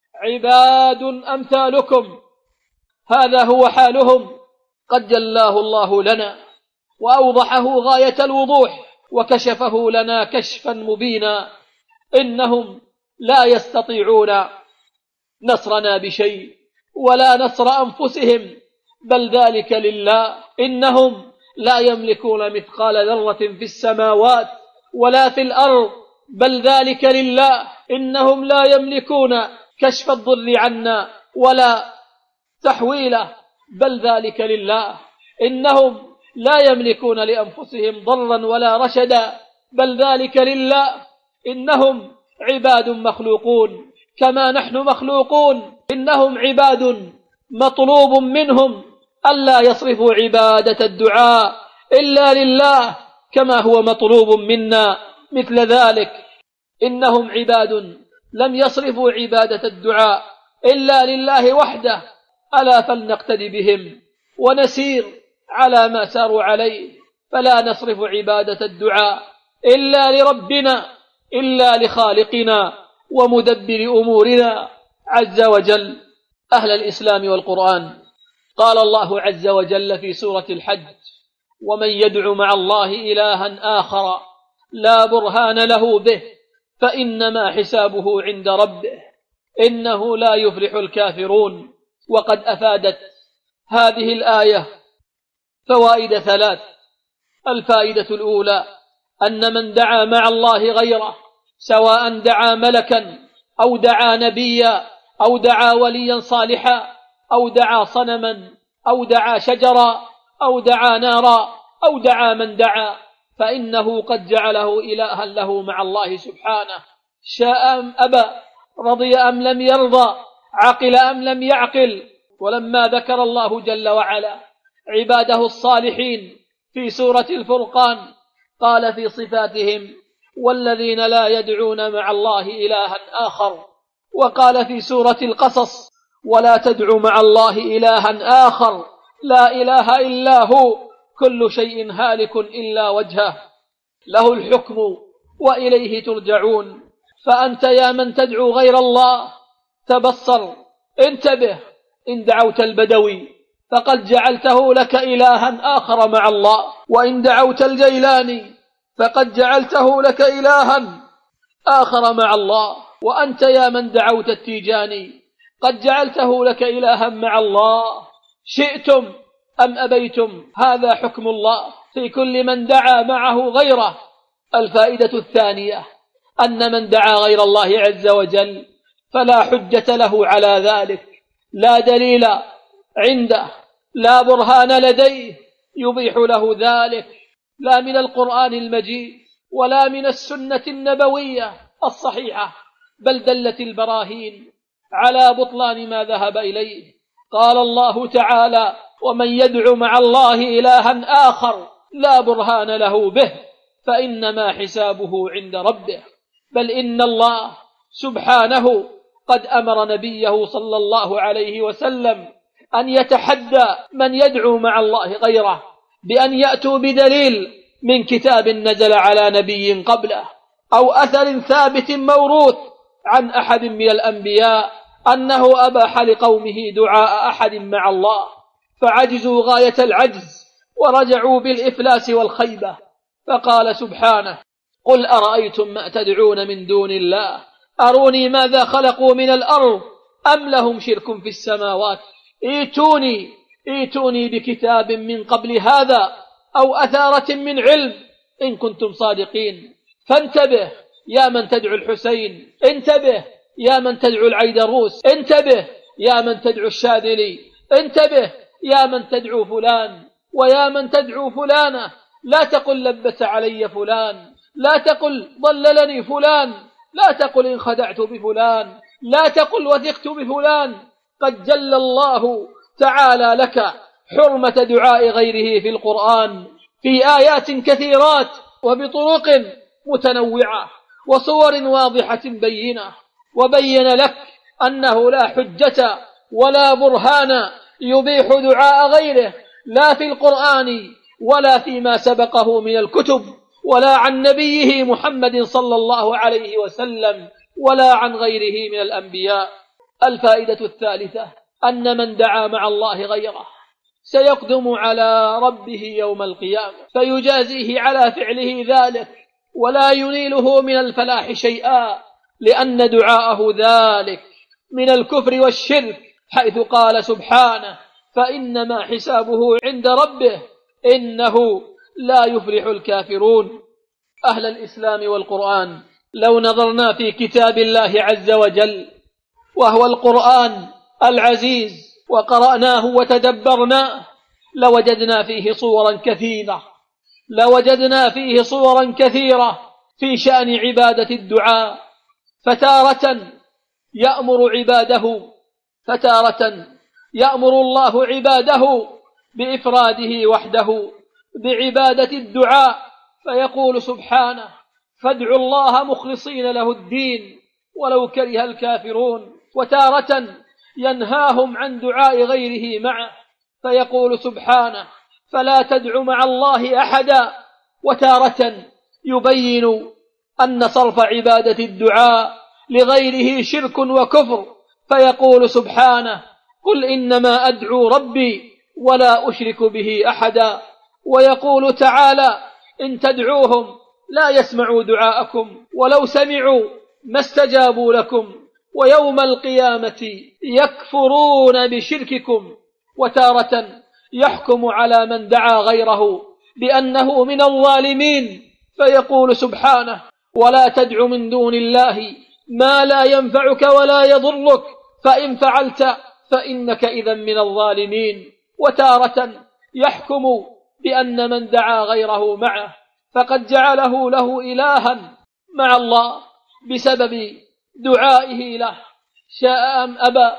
عباد أمثالكم. هذا هو حالهم، قد جلاه الله لنا وأوضحه غاية الوضوح وكشفه لنا كشفا مبينا. إنهم لا يستطيعون نصرنا بشيء ولا نصر أنفسهم، بل ذلك لله. إنهم لا يملكون مثقال ذرة في السماوات ولا في الأرض، بل ذلك لله. إنهم لا يملكون كشف الضر عنا ولا تحويله، بل ذلك لله. إنهم لا يملكون لأنفسهم ضرا ولا رشدا، بل ذلك لله. إنهم عباد مخلوقون كما نحن مخلوقون. إنهم عباد مطلوب منهم ألا يصرفوا عبادة الدعاء إلا لله كما هو مطلوب منا مثل ذلك. إنهم عباد لم يصرفوا عبادة الدعاء إلا لله وحده، ألا فلنقتدي بهم ونسير على ما ساروا عليه، فلا نصرف عبادة الدعاء إلا لربنا، إلا لخالقنا ومدبر أمورنا عز وجل. أهل الإسلام والقرآن، قال الله عز وجل في سورة الحج: ومن يدع مع الله إلها آخر لا برهان له به فإنما حسابه عند ربه إنه لا يفلح الكافرون. وقد أفادت هذه الآية فوائد ثلاث. الفائدة الأولى: أن من دعا مع الله غيره، سواء دعا ملكا أو دعا نبيا أو دعا وليا صالحا أو دعا صنما أو دعا شجرا أو دعا نارا أو دعا من دعا، فإنه قد جعله إلها له مع الله سبحانه، شاء أم أبى، رضي أم لم يرضى، عقل أم لم يعقل. ولما ذكر الله جل وعلا عباده الصالحين في سورة الفرقان قال في صفاتهم: والذين لا يدعون مع الله إلها آخر. وقال في سورة القصص: ولا تدع مع الله إلها آخر لا إله إلا هو كل شيء هالك إلا وجهه له الحكم وإليه ترجعون. فأنت يا من تدعو غير الله تبصر، انتبه، إن دعوت البدوي فقد جعلته لك إلها آخر مع الله، وإن دعوت الجيلاني فقد جعلته لك إلها آخر مع الله، وأنت يا من دعوت التيجاني قد جعلته لك إلها مع الله، شئتم أم أبيتم. هذا حكم الله في كل من دعا معه غيره. الفائدة الثانية: أن من دعا غير الله عز وجل فلا حجة له على ذلك، لا دليل عنده، لا برهان لديه يبيح له ذلك، لا من القرآن المجيد ولا من السنة النبوية الصحيحة، بل دلت البراهين على بطلان ما ذهب إليه. قال الله تعالى: ومن يدع مع الله إلها آخر لا برهان له به فإنما حسابه عند ربه. بل إن الله سبحانه قد أمر نبيه صلى الله عليه وسلم أن يتحدى من يدعو مع الله غيره بأن يأتوا بدليل من كتاب نزل على نبي قبله أو أثر ثابت موروث عن أحد من الأنبياء أنه أباح لقومه دعاء أحد مع الله، فعجزوا غاية العجز ورجعوا بالإفلاس والخيبة. فقال سبحانه: قل أرأيتم ما تدعون من دون الله أروني ماذا خلقوا من الأرض أم لهم شرك في السماوات ائتوني بكتاب من قبل هذا أو أثارة من علم إن كنتم صادقين. فانتبه يا من تدعو الحسين، انتبه يا من تدعو العيدروس، انتبه يا من تدعو الشاذلي، انتبه يا من تدعو فلان ويا من تدعو فلانة. لا تقل لبس علي فلان، لا تقل ضللني فلان، لا تقل إن خدعت بفلان، لا تقل وثقت بفلان. قد جل الله تعالى لك حرمة دعاء غيره في القرآن في آيات كثيرات وبطرق متنوعة وصور واضحة بينة، وبين لك أنه لا حجة ولا برهان يبيح دعاء غيره، لا في القرآن ولا فيما سبقه من الكتب، ولا عن نبيه محمد صلى الله عليه وسلم، ولا عن غيره من الأنبياء. الفائدة الثالثة أن من دعا مع الله غيره سيقدم على ربه يوم القيامة فيجازيه على فعله ذلك، ولا ينيله من الفلاح شيئا، لأن دعاءه ذلك من الكفر والشرك، حيث قال سبحانه: فإنما حسابه عند ربه إنه لا يفلح الكافرون. أهل الإسلام والقرآن، لو نظرنا في كتاب الله عز وجل وهو القرآن العزيز وقرأناه وتدبرناه لوجدنا فيه صورا كثيرة في شأن عبادة الدعاء. فتارة يأمر الله عباده بإفراده وحده بعبادة الدعاء، فيقول سبحانه: فادعوا الله مخلصين له الدين ولو كره الكافرون. وتارة ينهاهم عن دعاء غيره معه، فيقول سبحانه: فلا تدع مع الله أحدا. وتارة يبين أن صرف عبادة الدعاء لغيره شرك وكفر، فيقول سبحانه: قل إنما أدعو ربي ولا أشرك به أحدا. ويقول تعالى: إن تدعوهم لا يسمعوا دعاءكم ولو سمعوا ما استجابوا لكم ويوم القيامة يكفرون بشرككم. وتارة يحكم على من دعا غيره بأنه من الظالمين، فيقول سبحانه: ولا تدع من دون الله ما لا ينفعك ولا يضرك فإن فعلت فإنك إذا من الظالمين. وتارة يحكم بأن من دعا غيره معه فقد جعله له إلها مع الله بسبب دعائه له، شاء أم أبى،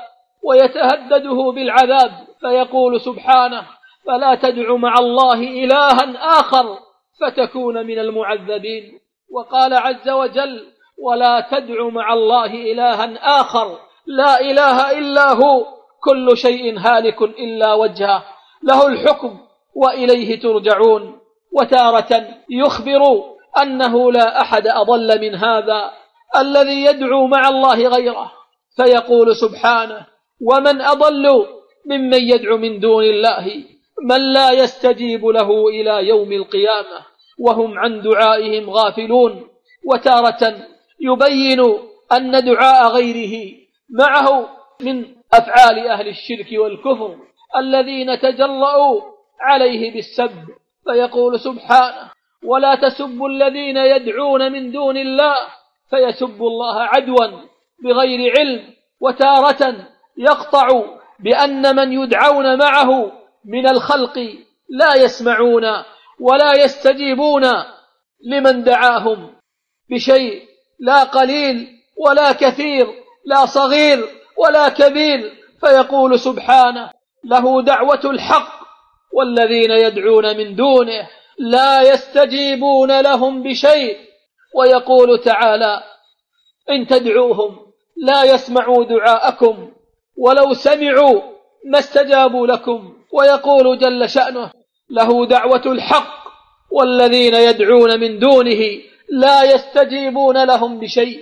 ويتهدده بالعذاب، فيقول سبحانه: فلا تدع مع الله إلها آخر فتكون من المعذبين. وقال عز وجل: ولا تدع مع الله إلها آخر لا إله إلا هو كل شيء هالك إلا وجهه له الحكم وإليه ترجعون. وتارة يخبر أنه لا أحد أضل من هذا الذي يدعو مع الله غيره، فيقول سبحانه: ومن أضل ممن يدعو من دون الله من لا يستجيب له إلى يوم القيامة وهم عن دعائهم غافلون. وتارة يبين أن دعاء غيره معه من أفعال أهل الشرك والكفر الذين تجرؤوا عليه بالسب، فيقول سبحانه: ولا تسبوا الذين يدعون من دون الله فيسبوا الله عدوا بغير علم. وتارة يقطع بأن من يدعون معه من الخلق لا يسمعون ولا يستجيبون لمن دعاهم بشيء، لا قليل ولا كثير، لا صغير ولا كبير، فيقول سبحانه: له دعوة الحق والذين يدعون من دونه لا يستجيبون لهم بشيء. ويقول تعالى: إن تدعوهم لا يسمعوا دعاءكم ولو سمعوا ما استجابوا لكم. ويقول جل شأنه: له دعوة الحق والذين يدعون من دونه لا يستجيبون لهم بشيء.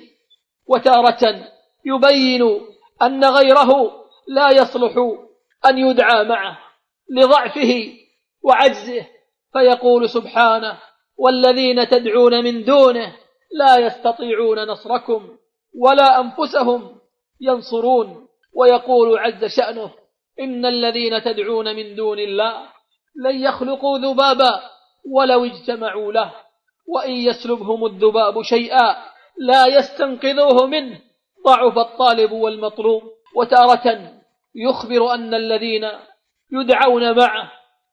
وتارة يبين أن غيره لا يصلح أن يدعى معه لضعفه وعجزه، فيقول سبحانه: والذين تدعون من دونه لا يستطيعون نصركم ولا أنفسهم ينصرون. ويقول عز شأنه: إن الذين تدعون من دون الله لن يخلقوا ذبابا ولو اجتمعوا له وإن يسلبهم الذباب شيئا لا يستنقذوه منه ضعف الطالب والمطلوب. وتارة يخبر أن الذين يدعون معه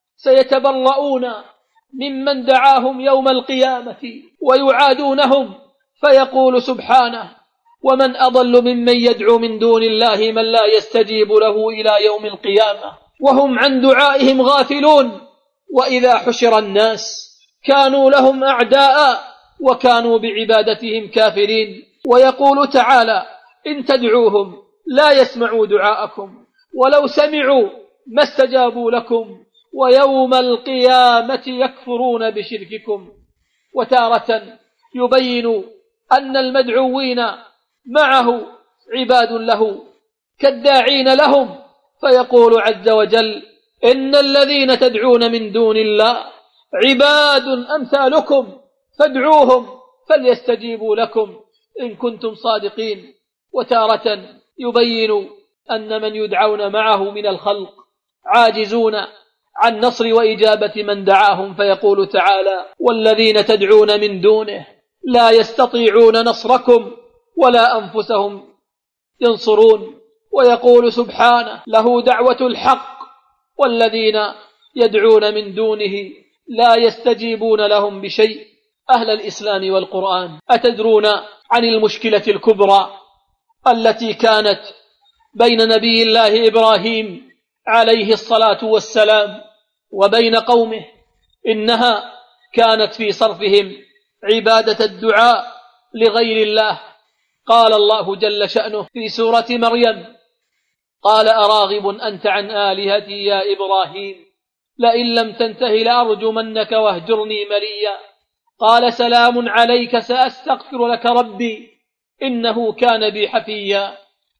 سيتبرؤون ممن دعاهم يوم القيامة ويعادونهم، فيقول سبحانه: ومن أضل ممن يدعو من دون الله من لا يستجيب له إلى يوم القيامة وهم عن دعائهم غافلون. وإذا حشر الناس كانوا لهم أعداء وكانوا بعبادتهم كافرين. ويقول تعالى: إن تدعوهم لا يسمعوا دعاءكم ولو سمعوا ما استجابوا لكم ويوم القيامة يكفرون بشرككم. وتارة يبين أن المدعوين معه عباد له كالداعين لهم، فيقول عز وجل: إن الذين تدعون من دون الله عباد أمثالكم فادعوهم فليستجيبوا لكم إن كنتم صادقين. وتارة يبين أن من يدعون معه من الخلق عاجزون عن نصر وإجابة من دعاهم، فيقول تعالى: والذين تدعون من دونه لا يستطيعون نصركم ولا أنفسهم ينصرون. ويقول سبحانه: له دعوة الحق والذين يدعون من دونه لا يستجيبون لهم بشيء. أهل الإسلام والقرآن، أتدرون عن المشكلة الكبرى التي كانت بين نبي الله إبراهيم عليه الصلاة والسلام وبين قومه؟ إنها كانت في صرفهم عبادة الدعاء لغير الله. قال الله جل شأنه في سورة مريم: قال أراغب أنت عن آلهتي يا إبراهيم لئن لم تنته لأرجمنك واهجرني مليا. قال سلام عليك سأستغفر لك ربي إنه كان بي حفيا.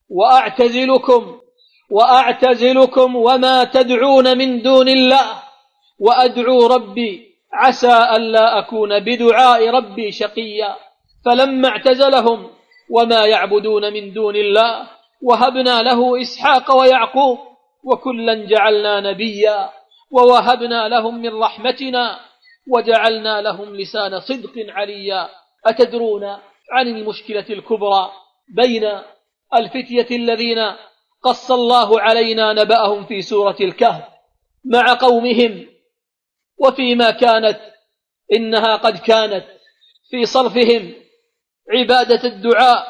وأعتزلكم وما تدعون من دون الله وأدعو ربي عسى ألا أكون بدعاء ربي شقيا. فلما اعتزلهم وما يعبدون من دون الله وهبنا له إسحاق ويعقوب وكلا جعلنا نبيا ووهبنا لهم من رحمتنا وجعلنا لهم لسان صدق عليا. أتدرون عن المشكلة الكبرى بين الفتية الذين قص الله علينا نبأهم في سورة الكهف مع قومهم وفيما كانت؟ إنها قد كانت في صرفهم عبادة الدعاء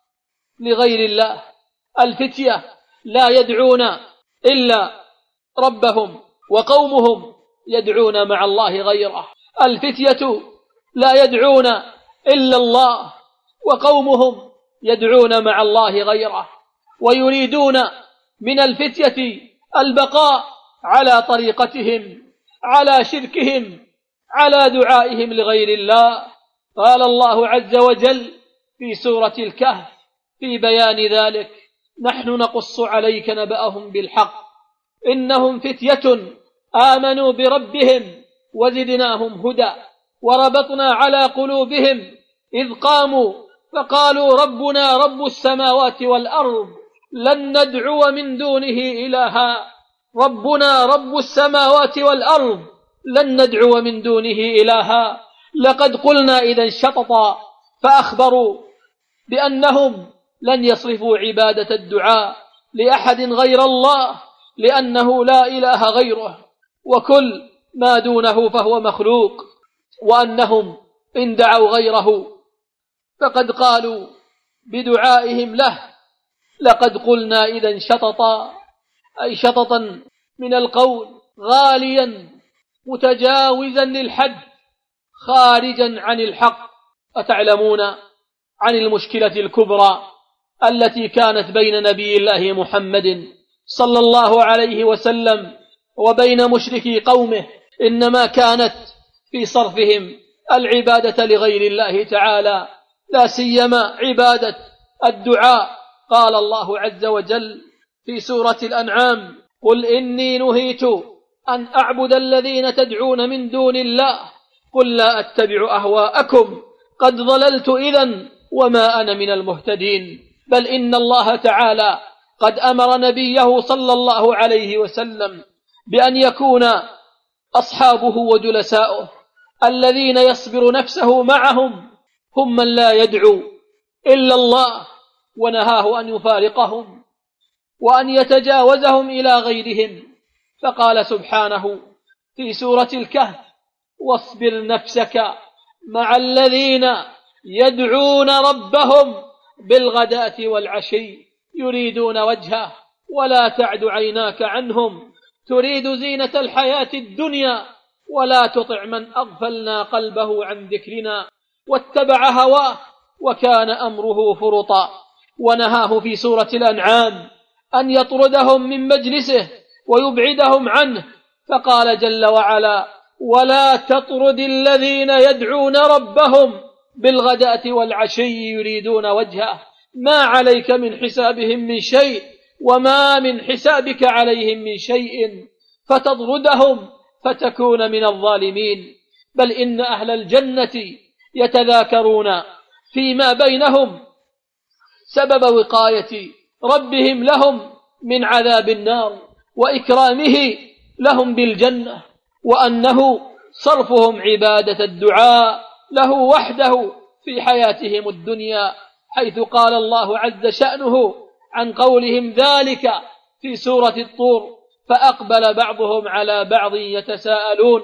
لغير الله. الفتية لا يدعون إلا ربهم وقومهم يدعون مع الله غيره. الفتية لا يدعون إلا الله وقومهم يدعون مع الله غيره، ويريدون من الفتية البقاء على طريقتهم، على شركهم، على دعائهم لغير الله. قال الله عز وجل في سورة الكهف في بيان ذلك: نحن نقص عليك نبأهم بالحق إنهم فتية آمنوا بربهم وزدناهم هدى وربطنا على قلوبهم إذ قاموا فقالوا ربنا رب السماوات والأرض لن ندعو من دونه إلها. ربنا رب السماوات والأرض لن ندعو من دونه إلها لقد قلنا إذا شططا. فأخبروا بأنهم لن يصرفوا عبادة الدعاء لأحد غير الله لأنه لا إله غيره وكل ما دونه فهو مخلوق، وأنهم إن دعوا غيره فقد قالوا بدعائهم له لقد قلنا إذا شططا، أي شططا من القول غاليا متجاوزا للحد خارجا عن الحق. أتعلمون عن المشكلة الكبرى التي كانت بين نبي الله محمد صلى الله عليه وسلم وبين مشركي قومه؟ إنما كانت في صرفهم العبادة لغير الله تعالى، لا سيما عبادة الدعاء. قال الله عز وجل في سورة الأنعام: قل إني نهيت أن أعبد الذين تدعون من دون الله قل لا أتبع أهواءكم قد ضللت إذن وما أنا من المهتدين. بل إن الله تعالى قد أمر نبيه صلى الله عليه وسلم بأن يكون أصحابه وجلساؤه الذين يصبر نفسه معهم هم من لا يدعو إلا الله، ونهاه أن يفارقهم وأن يتجاوزهم إلى غيرهم. فقال سبحانه في سورة الكهف: واصبر نفسك مع الذين يدعون ربهم بالغداة والعشي يريدون وجهه ولا تعد عيناك عنهم تريد زينة الحياة الدنيا ولا تطع من أغفلنا قلبه عن ذكرنا واتبع هواه وكان أمره فرطا. ونهاه في سورة الأنعام أن يطردهم من مجلسه ويبعدهم عنه، فقال جل وعلا: ولا تطرد الذين يدعون ربهم بالغداة والعشي يريدون وجهه ما عليك من حسابهم من شيء وما من حسابك عليهم من شيء فتطردهم فتكون من الظالمين. بل إن أهل الجنة يتذاكرون فيما بينهم سبب وقاية ربهم لهم من عذاب النار وإكرامه لهم بالجنة، وأنه صرفهم عبادة الدعاء له وحده في حياتهم الدنيا، حيث قال الله عز شأنه عن قولهم ذلك في سورة الطور: فأقبل بعضهم على بعض يتساءلون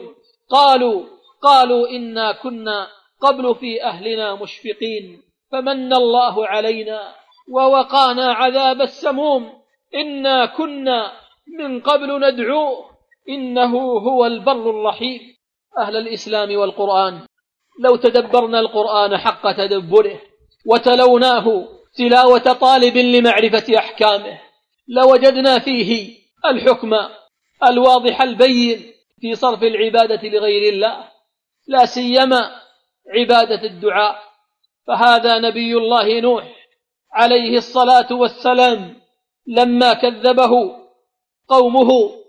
قالوا إنا كنا قبل في أهلنا مشفقين فمن الله علينا ووقانا عذاب السموم إنا كنا من قبل ندعوه إنه هو البر الرحيم. أهل الإسلام والقرآن، لو تدبرنا القرآن حق تدبره وتلوناه تلاوة طالب لمعرفة أحكامه لوجدنا فيه الحكم الواضح البين في صرف العبادة لغير الله، لا سيما عبادة الدعاء. فهذا نبي الله نوح عليه الصلاة والسلام لما كذبه قومه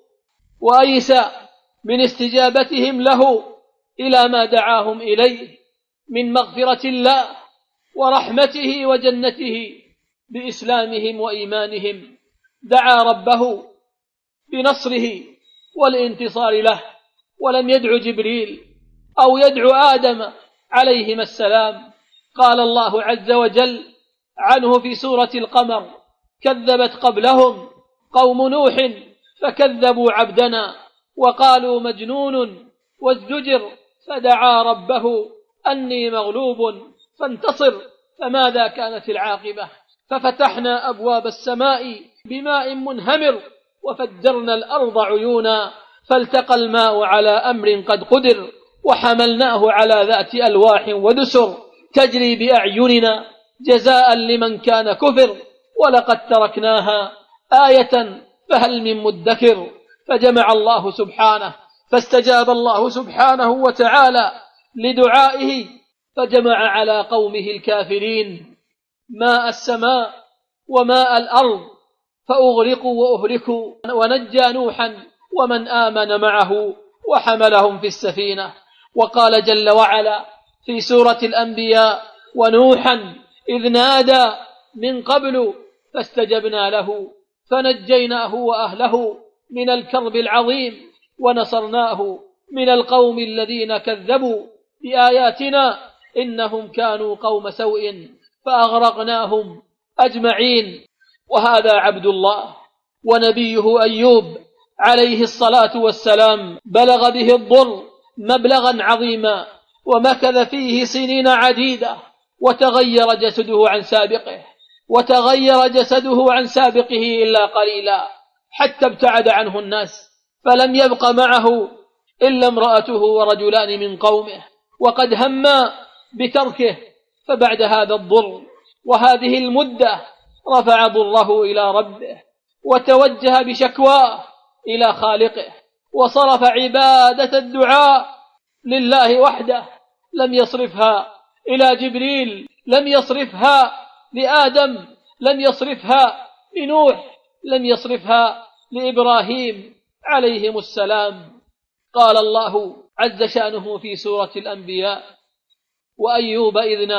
وأيس من استجابتهم له إلى ما دعاهم إليه من مغفرة الله ورحمته وجنته بإسلامهم وإيمانهم، دعا ربه بنصره والانتصار له، ولم يدع جبريل أو يدعو آدم عليهما السلام. قال الله عز وجل عنه في سورة القمر: كذبت قبلهم قوم نوح فكذبوا عبدنا وقالوا مجنون وازدجر فدعا ربه أني مغلوب فانتصر فماذا كانت العاقبة؟ ففتحنا أبواب السماء بماء منهمر وفجرنا الأرض عيونا فالتقى الماء على أمر قد قدر وحملناه على ذات ألواح ودسر تجري بأعيننا جزاء لمن كان كفر ولقد تركناها آية فهل من مدكر. فجمع الله سبحانه فاستجاب الله سبحانه وتعالى لدعائه فجمع على قومه الكافرين ماء السماء وماء الأرض فأغرقوا وأهلكوا، ونجى نوحا ومن آمن معه وحملهم في السفينة. وقال جل وعلا في سورة الأنبياء: ونوحا إذ نادى من قبل فاستجبنا له فنجيناه وأهله من الكرب العظيم ونصرناه من القوم الذين كذبوا بآياتنا إنهم كانوا قوم سوء فأغرقناهم أجمعين. وهذا عبد الله ونبيه أيوب عليه الصلاة والسلام بلغ به الضر مبلغا عظيما ومكث فيه سنين عديدة وتغير جسده عن سابقه إلا قليلا، حتى ابتعد عنه الناس فلم يبق معه إلا امرأته ورجلان من قومه، وقد هما بتركه. فبعد هذا الضر وهذه المدة رفع ضره إلى ربه وتوجه بشكواه إلى خالقه وصرف عبادة الدعاء لله وحده، لم يصرفها إلى جبريل، لم يصرفها لآدم، لم يصرفها لنوح، لم يصرفها لإبراهيم عليهم السلام. قال الله عز شأنه في سورة الأنبياء: وأيوب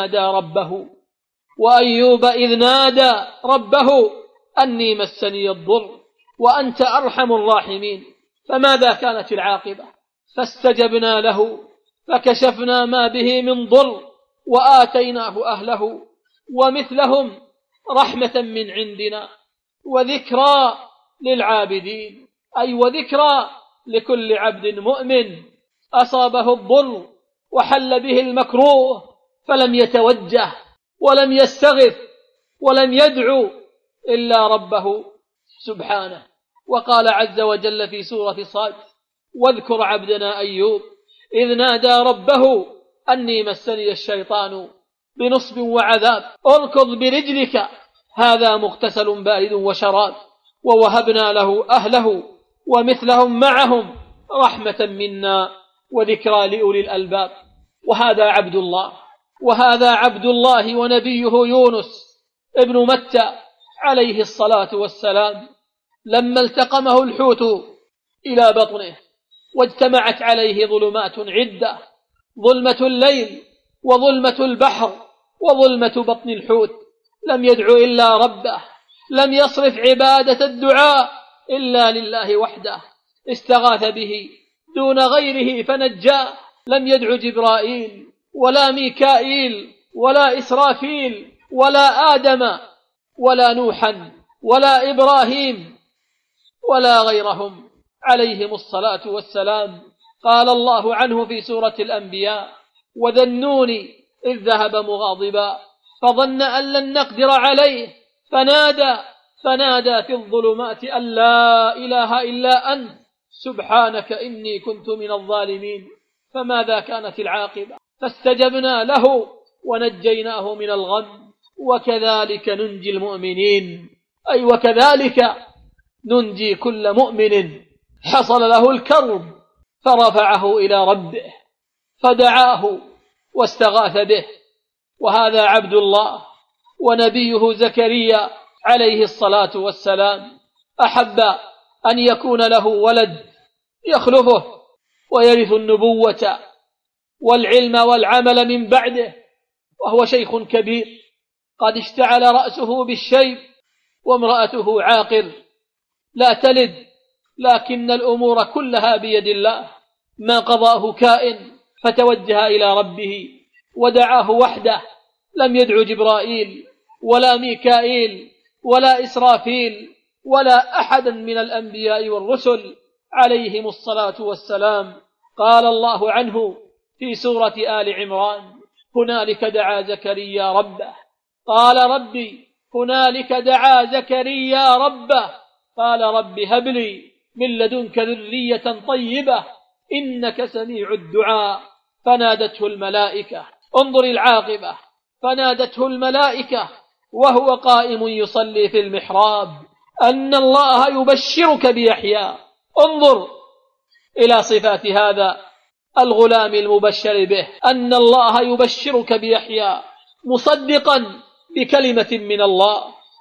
إذ نادى ربه أني مسني الضر وأنت أرحم الراحمين. فماذا كانت العاقبة؟ فاستجبنا له فكشفنا ما به من ضر وآتيناه أهله ومثلهم رحمة من عندنا وذكرى للعابدين، أي وذكرى لكل عبد مؤمن أصابه الضر وحل به المكروه فلم يتوجه ولم يستغث ولم يدعو إلا ربه سبحانه. وقال عز وجل في سورة صاد: واذكر عبدنا أيوب إذ نادى ربه أني مسني الشيطان بنصب وعذاب اركض برجلك هذا مغتسل بارد وشراب ووهبنا له أهله ومثلهم معهم رحمة منا وذكرى لأولي الألباب. وهذا عبد الله ونبيه يونس ابن متى عليه الصلاة والسلام لما التقمه الحوت إلى بطنه واجتمعت عليه ظلمات عدة: ظلمة الليل وظلمة البحر وظلمة بطن الحوت، لم يدع إلا ربه، لم يصرف عبادة الدعاء إلا لله وحده، استغاث به دون غيره فنجاه، لم يدع جبرائيل ولا ميكائيل ولا إسرافيل ولا آدم ولا نوحا ولا إبراهيم ولا غيرهم عليهم الصلاة والسلام. قال الله عنه في سورة الأنبياء: وذا النون إذ ذهب مغاضبا فظن أن لن نقدر عليه فنادى في الظلمات أن لا إله إلا أنت سبحانك إني كنت من الظالمين. فماذا كانت العاقبة؟ فاستجبنا له ونجيناه من الغم وكذلك ننجي المؤمنين، أي وكذلك ننجي كل مؤمن حصل له الكرب فرفعه إلى ربه فدعاه واستغاث به. وهذا عبد الله ونبيه زكريا عليه الصلاة والسلام أحب أن يكون له ولد يخلفه ويرث النبوة والعلم والعمل من بعده، وهو شيخ كبير قد اشتعل رأسه بالشيب وامرأته عاقر لا تلد، لكن الأمور كلها بيد الله، ما قضاه كائن، فتوجه إلى ربه ودعاه وحده، لم يدع جبرائيل ولا ميكائيل ولا إسرافيل ولا أحدا من الأنبياء والرسل عليهم الصلاة والسلام. قال الله عنه في سورة آل عمران: هنالك دعا زكريا ربه قال ربي هنالك دعا زكريا ربه قال رب هب لي من لدنك ذرية طيبة إنك سميع الدعاء. فنادته الملائكة، انظر العاقبة، فنادته الملائكة وهو قائم يصلي في المحراب أن الله يبشرك بيحيى. انظر إلى صفات هذا الغلام المبشر به، أن الله يبشرك بيحيى مصدقا بكلمة من الله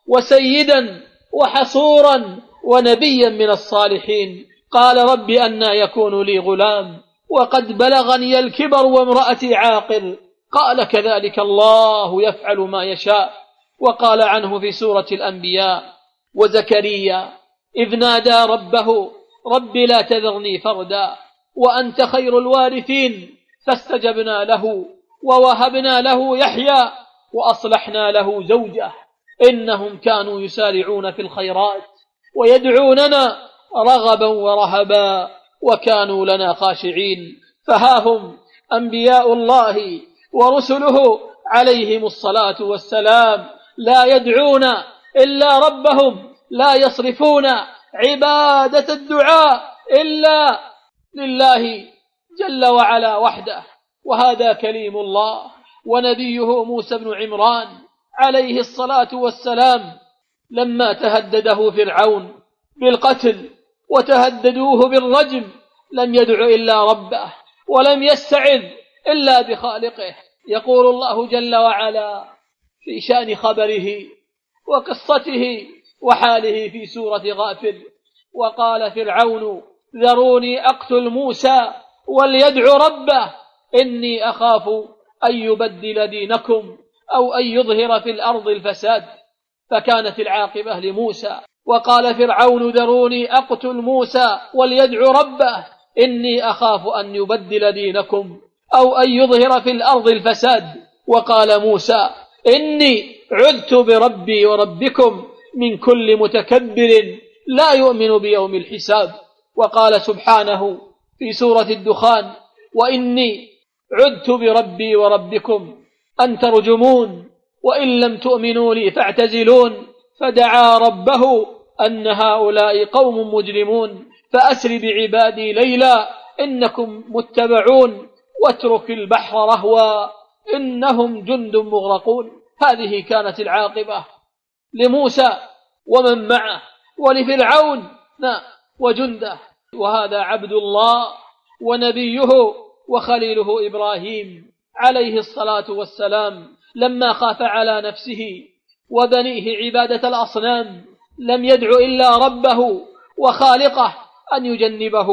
وسيدا وحصورا ونبيا من الصالحين. قال رب أنى يكون لي غلام وقد بلغني الكبر وامرأتي عاقر قال كذلك الله يفعل ما يشاء. وقال عنه في سورة الأنبياء: وزكريا إذ نادى ربه رب لا تذرني فردا وأنت خير الوارثين فاستجبنا له ووهبنا له يحيى وأصلحنا له زوجه إنهم كانوا يسارعون في الخيرات ويدعوننا رغبا ورهبا وكانوا لنا خاشعين. فها هم أنبياء الله ورسله عليهم الصلاة والسلام لا يدعون إلا ربهم، لا يصرفون عبادة الدعاء إلا لله جل وعلا وحده. وهذا كليم الله ونبيه موسى بن عمران عليه الصلاة والسلام لما تهدده فرعون بالقتل وتهددوه بالرجم لم يدع إلا ربه ولم يستعذ إلا بخالقه. يقول الله جل وعلا في شأن خبره وقصته وحاله في سورة غافر: وقال فرعون ذروني أقتل موسى وليدع ربه إني أخاف أن يبدل دينكم أو أن يظهر في الأرض الفساد. فكانت العاقبة لموسى. وقال فرعون ذروني أقتل موسى وليدع ربه إني أخاف أن يبدل دينكم أو أن يظهر في الأرض الفساد. وقال موسى: إني عذت بربي وربكم من كل متكبر لا يؤمن بيوم الحساب. وقال سبحانه في سورة الدخان: وإني عذت بربي وربكم أن ترجمون وإن لم تؤمنوا لي فاعتزلون. فدعا ربه أن هؤلاء قوم مجرمون فأسر بعبادي ليلا إنكم متبعون واترك البحر رهوا إنهم جند مغرقون. هذه كانت العاقبة لموسى ومن معه ولفرعون وجنده. وهذا عبد الله ونبيه وخليله إبراهيم عليه الصلاة والسلام لما خاف على نفسه وبنيه عبادة الأصنام لم يدع إلا ربه وخالقه أن يجنبه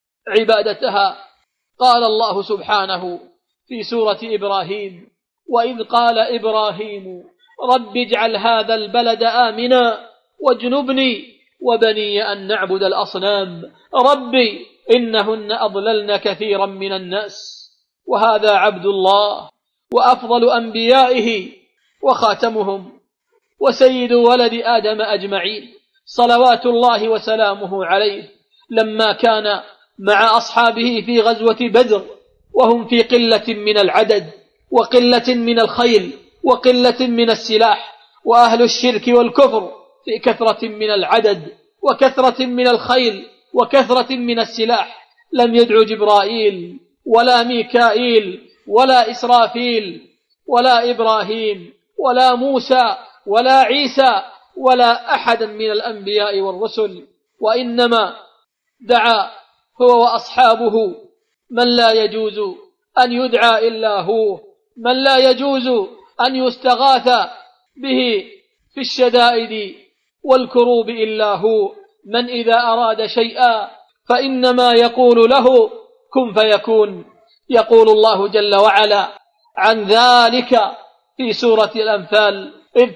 عبادتها. قال الله سبحانه في سورة إبراهيم: وإذ قال إبراهيم رب اجعل هذا البلد آمنا واجنبني وبني أن نعبد الأصنام ربي إنهن أضللن كثيرا من الناس. وهذا عبد الله وأفضل أنبيائه وخاتمهم وسيد ولد آدم أجمعين صلوات الله وسلامه عليه لما كان مع أصحابه في غزوة بدر وهم في قلة من العدد وقلة من الخيل وقلة من السلاح، وأهل الشرك والكفر في كثرة من العدد وكثرة من الخيل وكثرة من السلاح، لم يدع جبرائيل ولا ميكائيل ولا إسرافيل ولا إبراهيم ولا موسى ولا عيسى ولا أحد من الأنبياء والرسل، وإنما دعا هو وأصحابه من لا يجوز أن يدعى إلا هو، من لا يجوز أن يستغاث به في الشدائد والكروب إلا هو، من إذا أراد شيئا فإنما يقول له كن فيكون. يقول الله جل وعلا عن ذلك في سورة الأنفال: إذ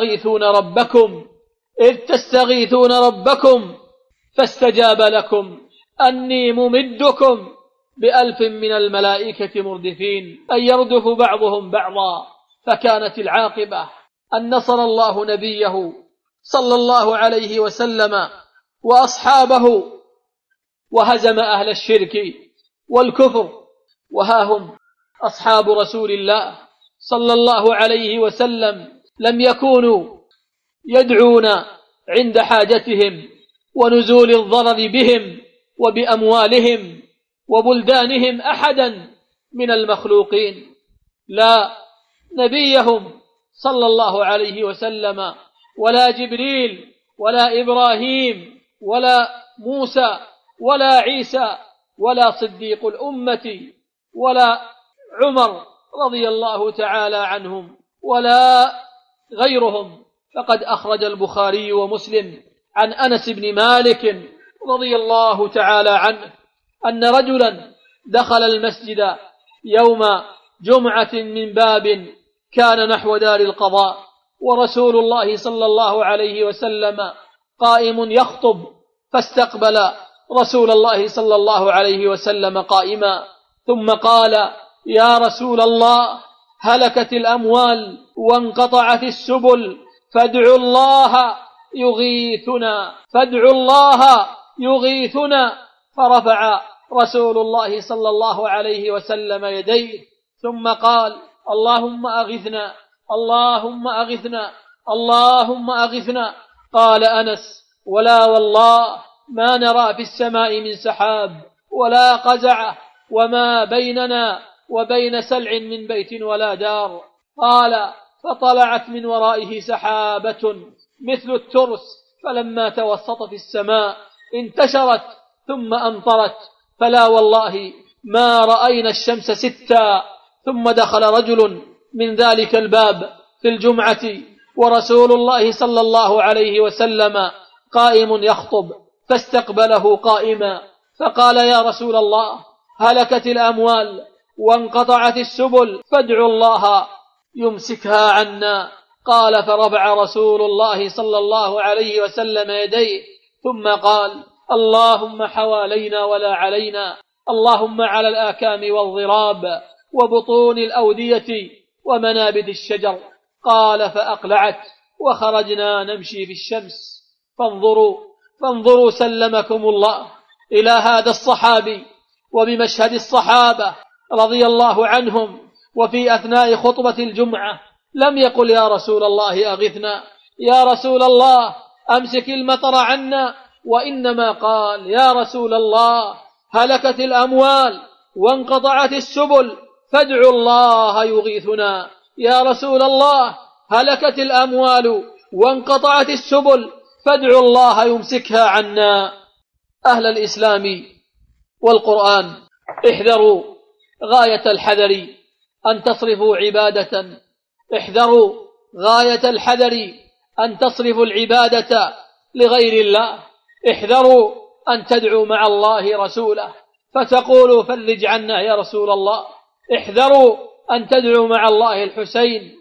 تستغيثون ربكم فاستجاب لكم أني ممدكم ب1000 من الملائكة مردفين، أن يردف بعضهم بعضا. فكانت العاقبة أن نصر الله نبيه صلى الله عليه وسلم وأصحابه وهزم أهل الشرك والكفر. وها هم أصحاب رسول الله صلى الله عليه وسلم لم يكونوا يدعون عند حاجتهم ونزول الضرر بهم وبأموالهم وبلدانهم أحدا من المخلوقين، لا، نبيهم صلى الله عليه وسلم ولا جبريل ولا إبراهيم ولا موسى ولا عيسى ولا صديق الأمة ولا عمر رضي الله تعالى عنهم ولا غيرهم. فقد أخرج البخاري ومسلم عن أنس بن مالك رضي الله تعالى عنه أن رجلا دخل المسجد يوم جمعة من باب كان نحو دار القضاء، ورسول الله صلى الله عليه وسلم قائم يخطب، فاستقبل رسول الله صلى الله عليه وسلم قائما ثم قال: يا رسول الله، هلكت الأموال وانقطعت السبل فادعوا الله يغيثنا. فرفع رسول الله صلى الله عليه وسلم يديه ثم قال: اللهم أغثنا اللهم أغثنا اللهم أغثنا. قال أنس: ولا والله ما نرى في السماء من سحاب ولا قزعة وما بيننا وبين سلع من بيت ولا دار. قال: فطلعت من ورائه سحابة مثل الترس، فلما توسط في السماء انتشرت ثم أمطرت، فلا والله ما رأينا الشمس ستا. ثم دخل رجل من ذلك الباب في الجمعة ورسول الله صلى الله عليه وسلم قائم يخطب، فاستقبله قائما فقال: يا رسول الله، هلكت الأموال وانقطعت السبل فادعوا الله يمسكها عنا. قال: فرفع رسول الله صلى الله عليه وسلم يديه ثم قال: اللهم حوالينا ولا علينا اللهم على الآكام والضراب وبطون الأودية ومنابت الشجر. قال فأقلعت وخرجنا نمشي في الشمس. فانظروا سلمكم الله إلى هذا الصحابي وبمشهد الصحابة رضي الله عنهم، وفي أثناء خطبة الجمعة لم يقل يا رسول الله أغثنا، يا رسول الله أمسك المطر عنا، وإنما قال يا رسول الله هلكت الأموال وانقطعت السبل فادعوا الله يغيثنا. يا رسول الله هلكت الأموال وانقطعت السبل فادعوا الله يمسكها عنا. أهل الإسلام والقرآن، احذروا غاية الحذر أن تصرفوا عبادة، احذروا غاية الحذر أن تصرفوا العبادة لغير الله، احذروا أن تدعوا مع الله رسوله فتقولوا فرج عنا يا رسول الله، احذروا أن تدعوا مع الله الحسين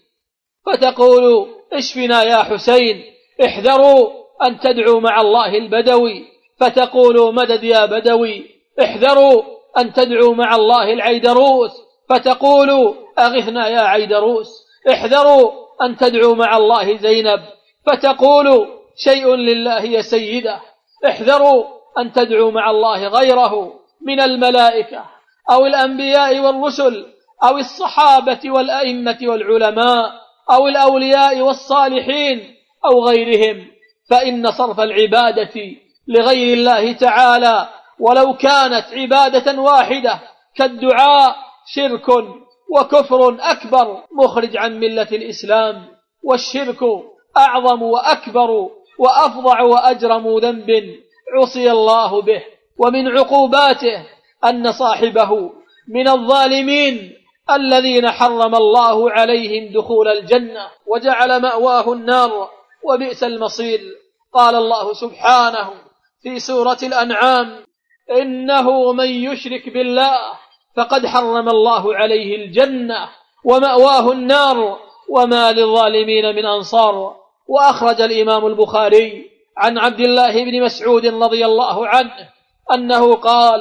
فتقولوا اشفنا يا حسين، احذروا أن تدعوا مع الله البدوي فتقولوا مدد يا بدوي، احذروا أن تدعوا مع الله العيدروس فتقولوا أغثنا يا عيدروس، احذروا أن تدعوا مع الله زينب فتقولوا شيء لله يا سيدة، احذروا أن تدعوا مع الله غيره من الملائكة أو الأنبياء والرسل أو الصحابة والأئمة والعلماء أو الأولياء والصالحين أو غيرهم، فإن صرف العبادة لغير الله تعالى ولو كانت عبادة واحدة كالدعاء شرك وكفر أكبر مخرج عن ملة الإسلام، والشرك أعظم وأكبر وأفظع وأجرم ذنب عصي الله به، ومن عقوباته أن صاحبه من الظالمين الذين حرم الله عليهم دخول الجنة وجعل مأواه النار وبئس المصير. قال الله سبحانه في سورة الأنعام إنه من يشرك بالله فقد حرم الله عليه الجنة ومأواه النار وما للظالمين من أنصار. وأخرج الإمام البخاري عن عبد الله بن مسعود رضي الله عنه أنه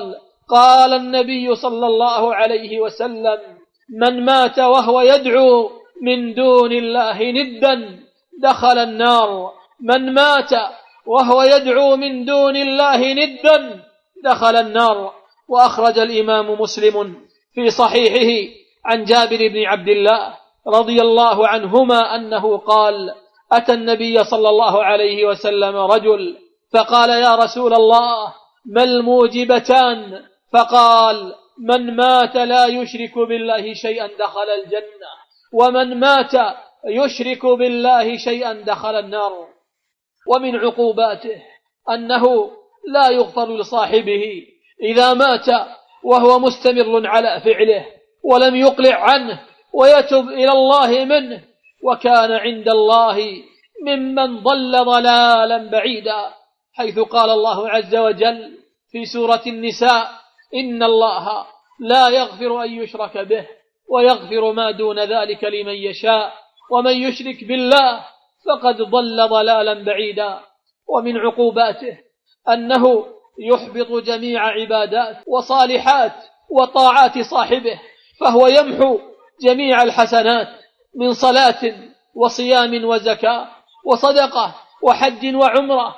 قال النبي صلى الله عليه وسلم من مات وهو يدعو من دون الله ندا دخل النار، من مات وهو يدعو من دون الله ندا دخل النار. وأخرج الإمام مسلم في صحيحه عن جابر بن عبد الله رضي الله عنهما أنه قال أتى النبي صلى الله عليه وسلم رجل فقال يا رسول الله ما الموجبتان؟ فقال من مات لا يشرك بالله شيئا دخل الجنة، ومن مات يشرك بالله شيئا دخل النار. ومن عقوباته أنه لا يغفر لصاحبه إذا مات وهو مستمر على فعله ولم يقلع عنه ويتب إلى الله منه، وكان عند الله ممن ضل ضلالا بعيدا، حيث قال الله عز وجل في سورة النساء إن الله لا يغفر أن يشرك به ويغفر ما دون ذلك لمن يشاء ومن يشرك بالله فقد ضل ضلالا بعيدا. ومن عقوباته أنه يحبط جميع عبادات وصالحات وطاعات صاحبه، فهو يمحو جميع الحسنات من صلاة وصيام وزكاة وصدقة وحج وعمرة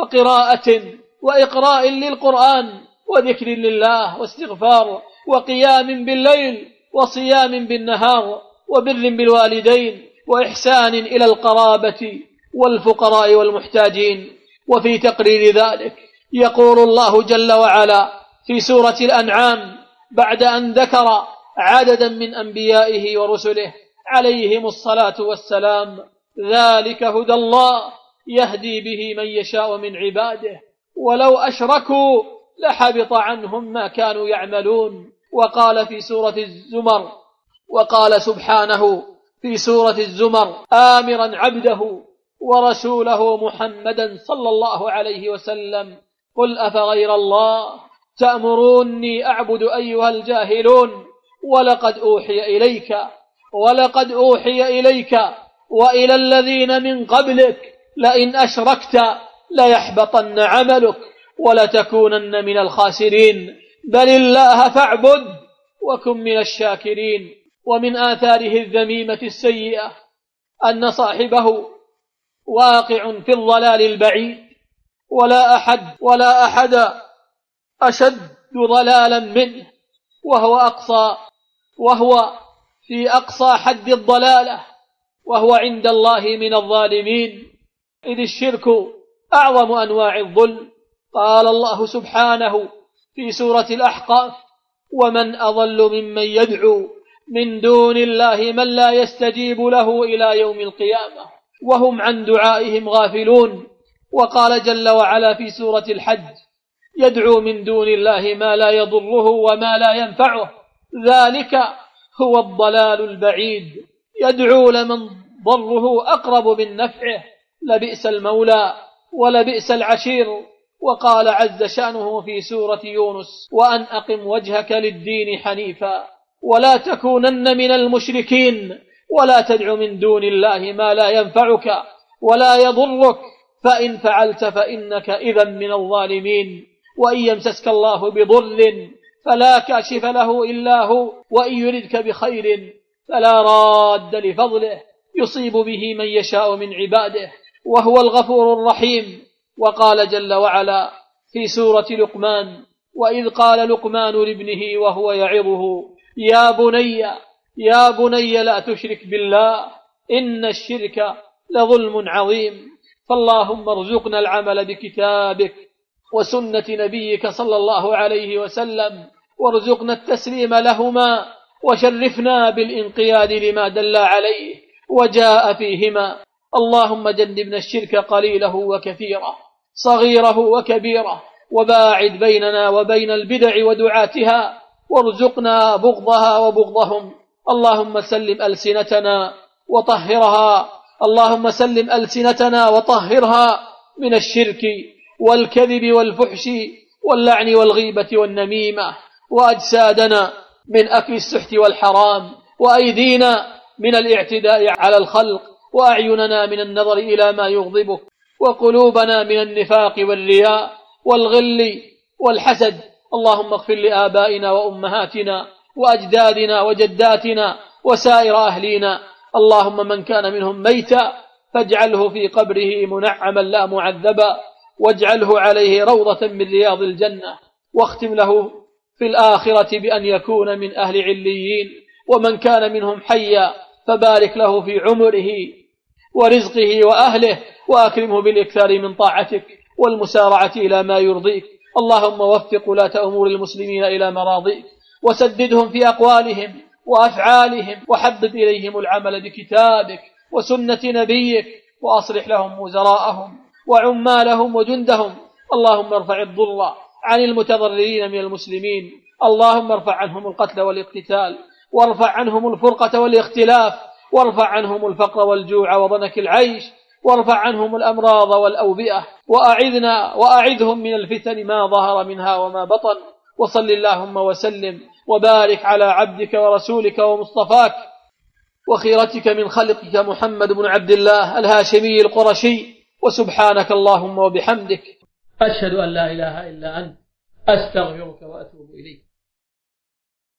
وقراءة وإقراء للقرآن وذكر لله واستغفار وقيام بالليل وصيام بالنهار وبر بالوالدين وإحسان إلى القرابة والفقراء والمحتاجين. وفي تقرير ذلك يقول الله جل وعلا في سورة الأنعام بعد أن ذكر عددا من أنبيائه ورسله عليهم الصلاة والسلام ذلك هدى الله يهدي به من يشاء من عباده ولو أشركوا لحبط عنهم ما كانوا يعملون. وقال في سورة الزمر وقال سبحانه في سورة الزمر آمرا عبده ورسوله محمدا صلى الله عليه وسلم قل أفغير الله تأمروني أعبد أيها الجاهلون ولقد أوحي إليك وإلى الذين من قبلك لئن أشركت ليحبطن عملك ولتكونن من الخاسرين. بل الله فاعبد وكن من الشاكرين. ومن آثاره الذميمة السيئة أن صاحبه واقع في الضلال البعيد، ولا أحد أشد ضلالا منه، وهو في أقصى حد الضلالة، وهو عند الله من الظالمين، إذ الشرك أعظم أنواع الظلم. قال الله سبحانه في سورة الأحقاف: ومن أضل ممن يدعو من دون الله من لا يستجيب له إلى يوم القيامة وهم عن دعائهم غافلون. وقال جل وعلا في سورة الحج: يدعو من دون الله ما لا يضره وما لا ينفعه ذلك هو الضلال البعيد. يدعو لمن ضره أقرب من نفعه، لبئس المولى ولبئس العشير. وقال عز شأنه في سورة يونس: وأن أقم وجهك للدين حنيفا ولا تكونن من المشركين ولا تدع من دون الله ما لا ينفعك ولا يضرك فإن فعلت فإنك إذا من الظالمين. وإن يمسسك الله بضر فلا كاشف له إلا هو، وإن يردك بخير فلا راد لفضله يصيب به من يشاء من عباده وهو الغفور الرحيم. وقال جل وعلا في سورة لقمان: وإذ قال لقمان لابنه وهو يعظه: يا بني لا تشرك بالله إن الشرك لظلم عظيم. فاللهم ارزقنا العمل بكتابك وسنة نبيك صلى الله عليه وسلم، وارزقنا التسليم لهما، وشرفنا بالانقياد لما دل عليه وجاء فيهما. اللهم جنبنا الشرك قليله وكثيره، صغيره وكبيره، وباعد بيننا وبين البدع ودعاتها، وارزقنا بغضها وبغضهم. اللهم سلم ألسنتنا وطهرها من الشرك والكذب والفحش واللعن والغيبة والنميمة، وأجسادنا من أكل السحت والحرام، وأيدينا من الاعتداء على الخلق، وأعيننا من النظر إلى ما يغضبك، وقلوبنا من النفاق والرياء والغل والحسد. اللهم اغفر لآبائنا وأمهاتنا وأجدادنا وجداتنا وسائر أهلينا. اللهم من كان منهم ميتا فاجعله في قبره منعما لا معذبا، واجعله عليه روضة من رياض الجنة، واختم له في الآخرة بأن يكون من أهل عليين. ومن كان منهم حيا فبارك له في عمره ورزقه وأهله، وأكرمه بالإكثار من طاعتك والمسارعة إلى ما يرضيك. اللهم وفق ولاة أمور المسلمين إلى مراضيك، وسددهم في أقوالهم وأفعالهم، وحبب إليهم العمل بكتابك وسنة نبيك، وأصلح لهم وزراءهم وعمالهم وجندهم. اللهم ارفع الضر عن المتضررين من المسلمين، اللهم ارفع عنهم القتل والاقتتال، وارفع عنهم الفرقة والاختلاف، وارفع عنهم الفقر والجوع وضنك العيش، وارفع عنهم الأمراض والأوبئة، وأعذهم من الفتن ما ظهر منها وما بطن. وصل اللهم وسلم وبارك على عبدك ورسولك ومصطفاك وخيرتك من خلقك محمد بن عبد الله الهاشمي القرشي. وسبحانك اللهم وبحمدك، أشهد أن لا إله إلا أنت، أستغفرك وأتوب إليك.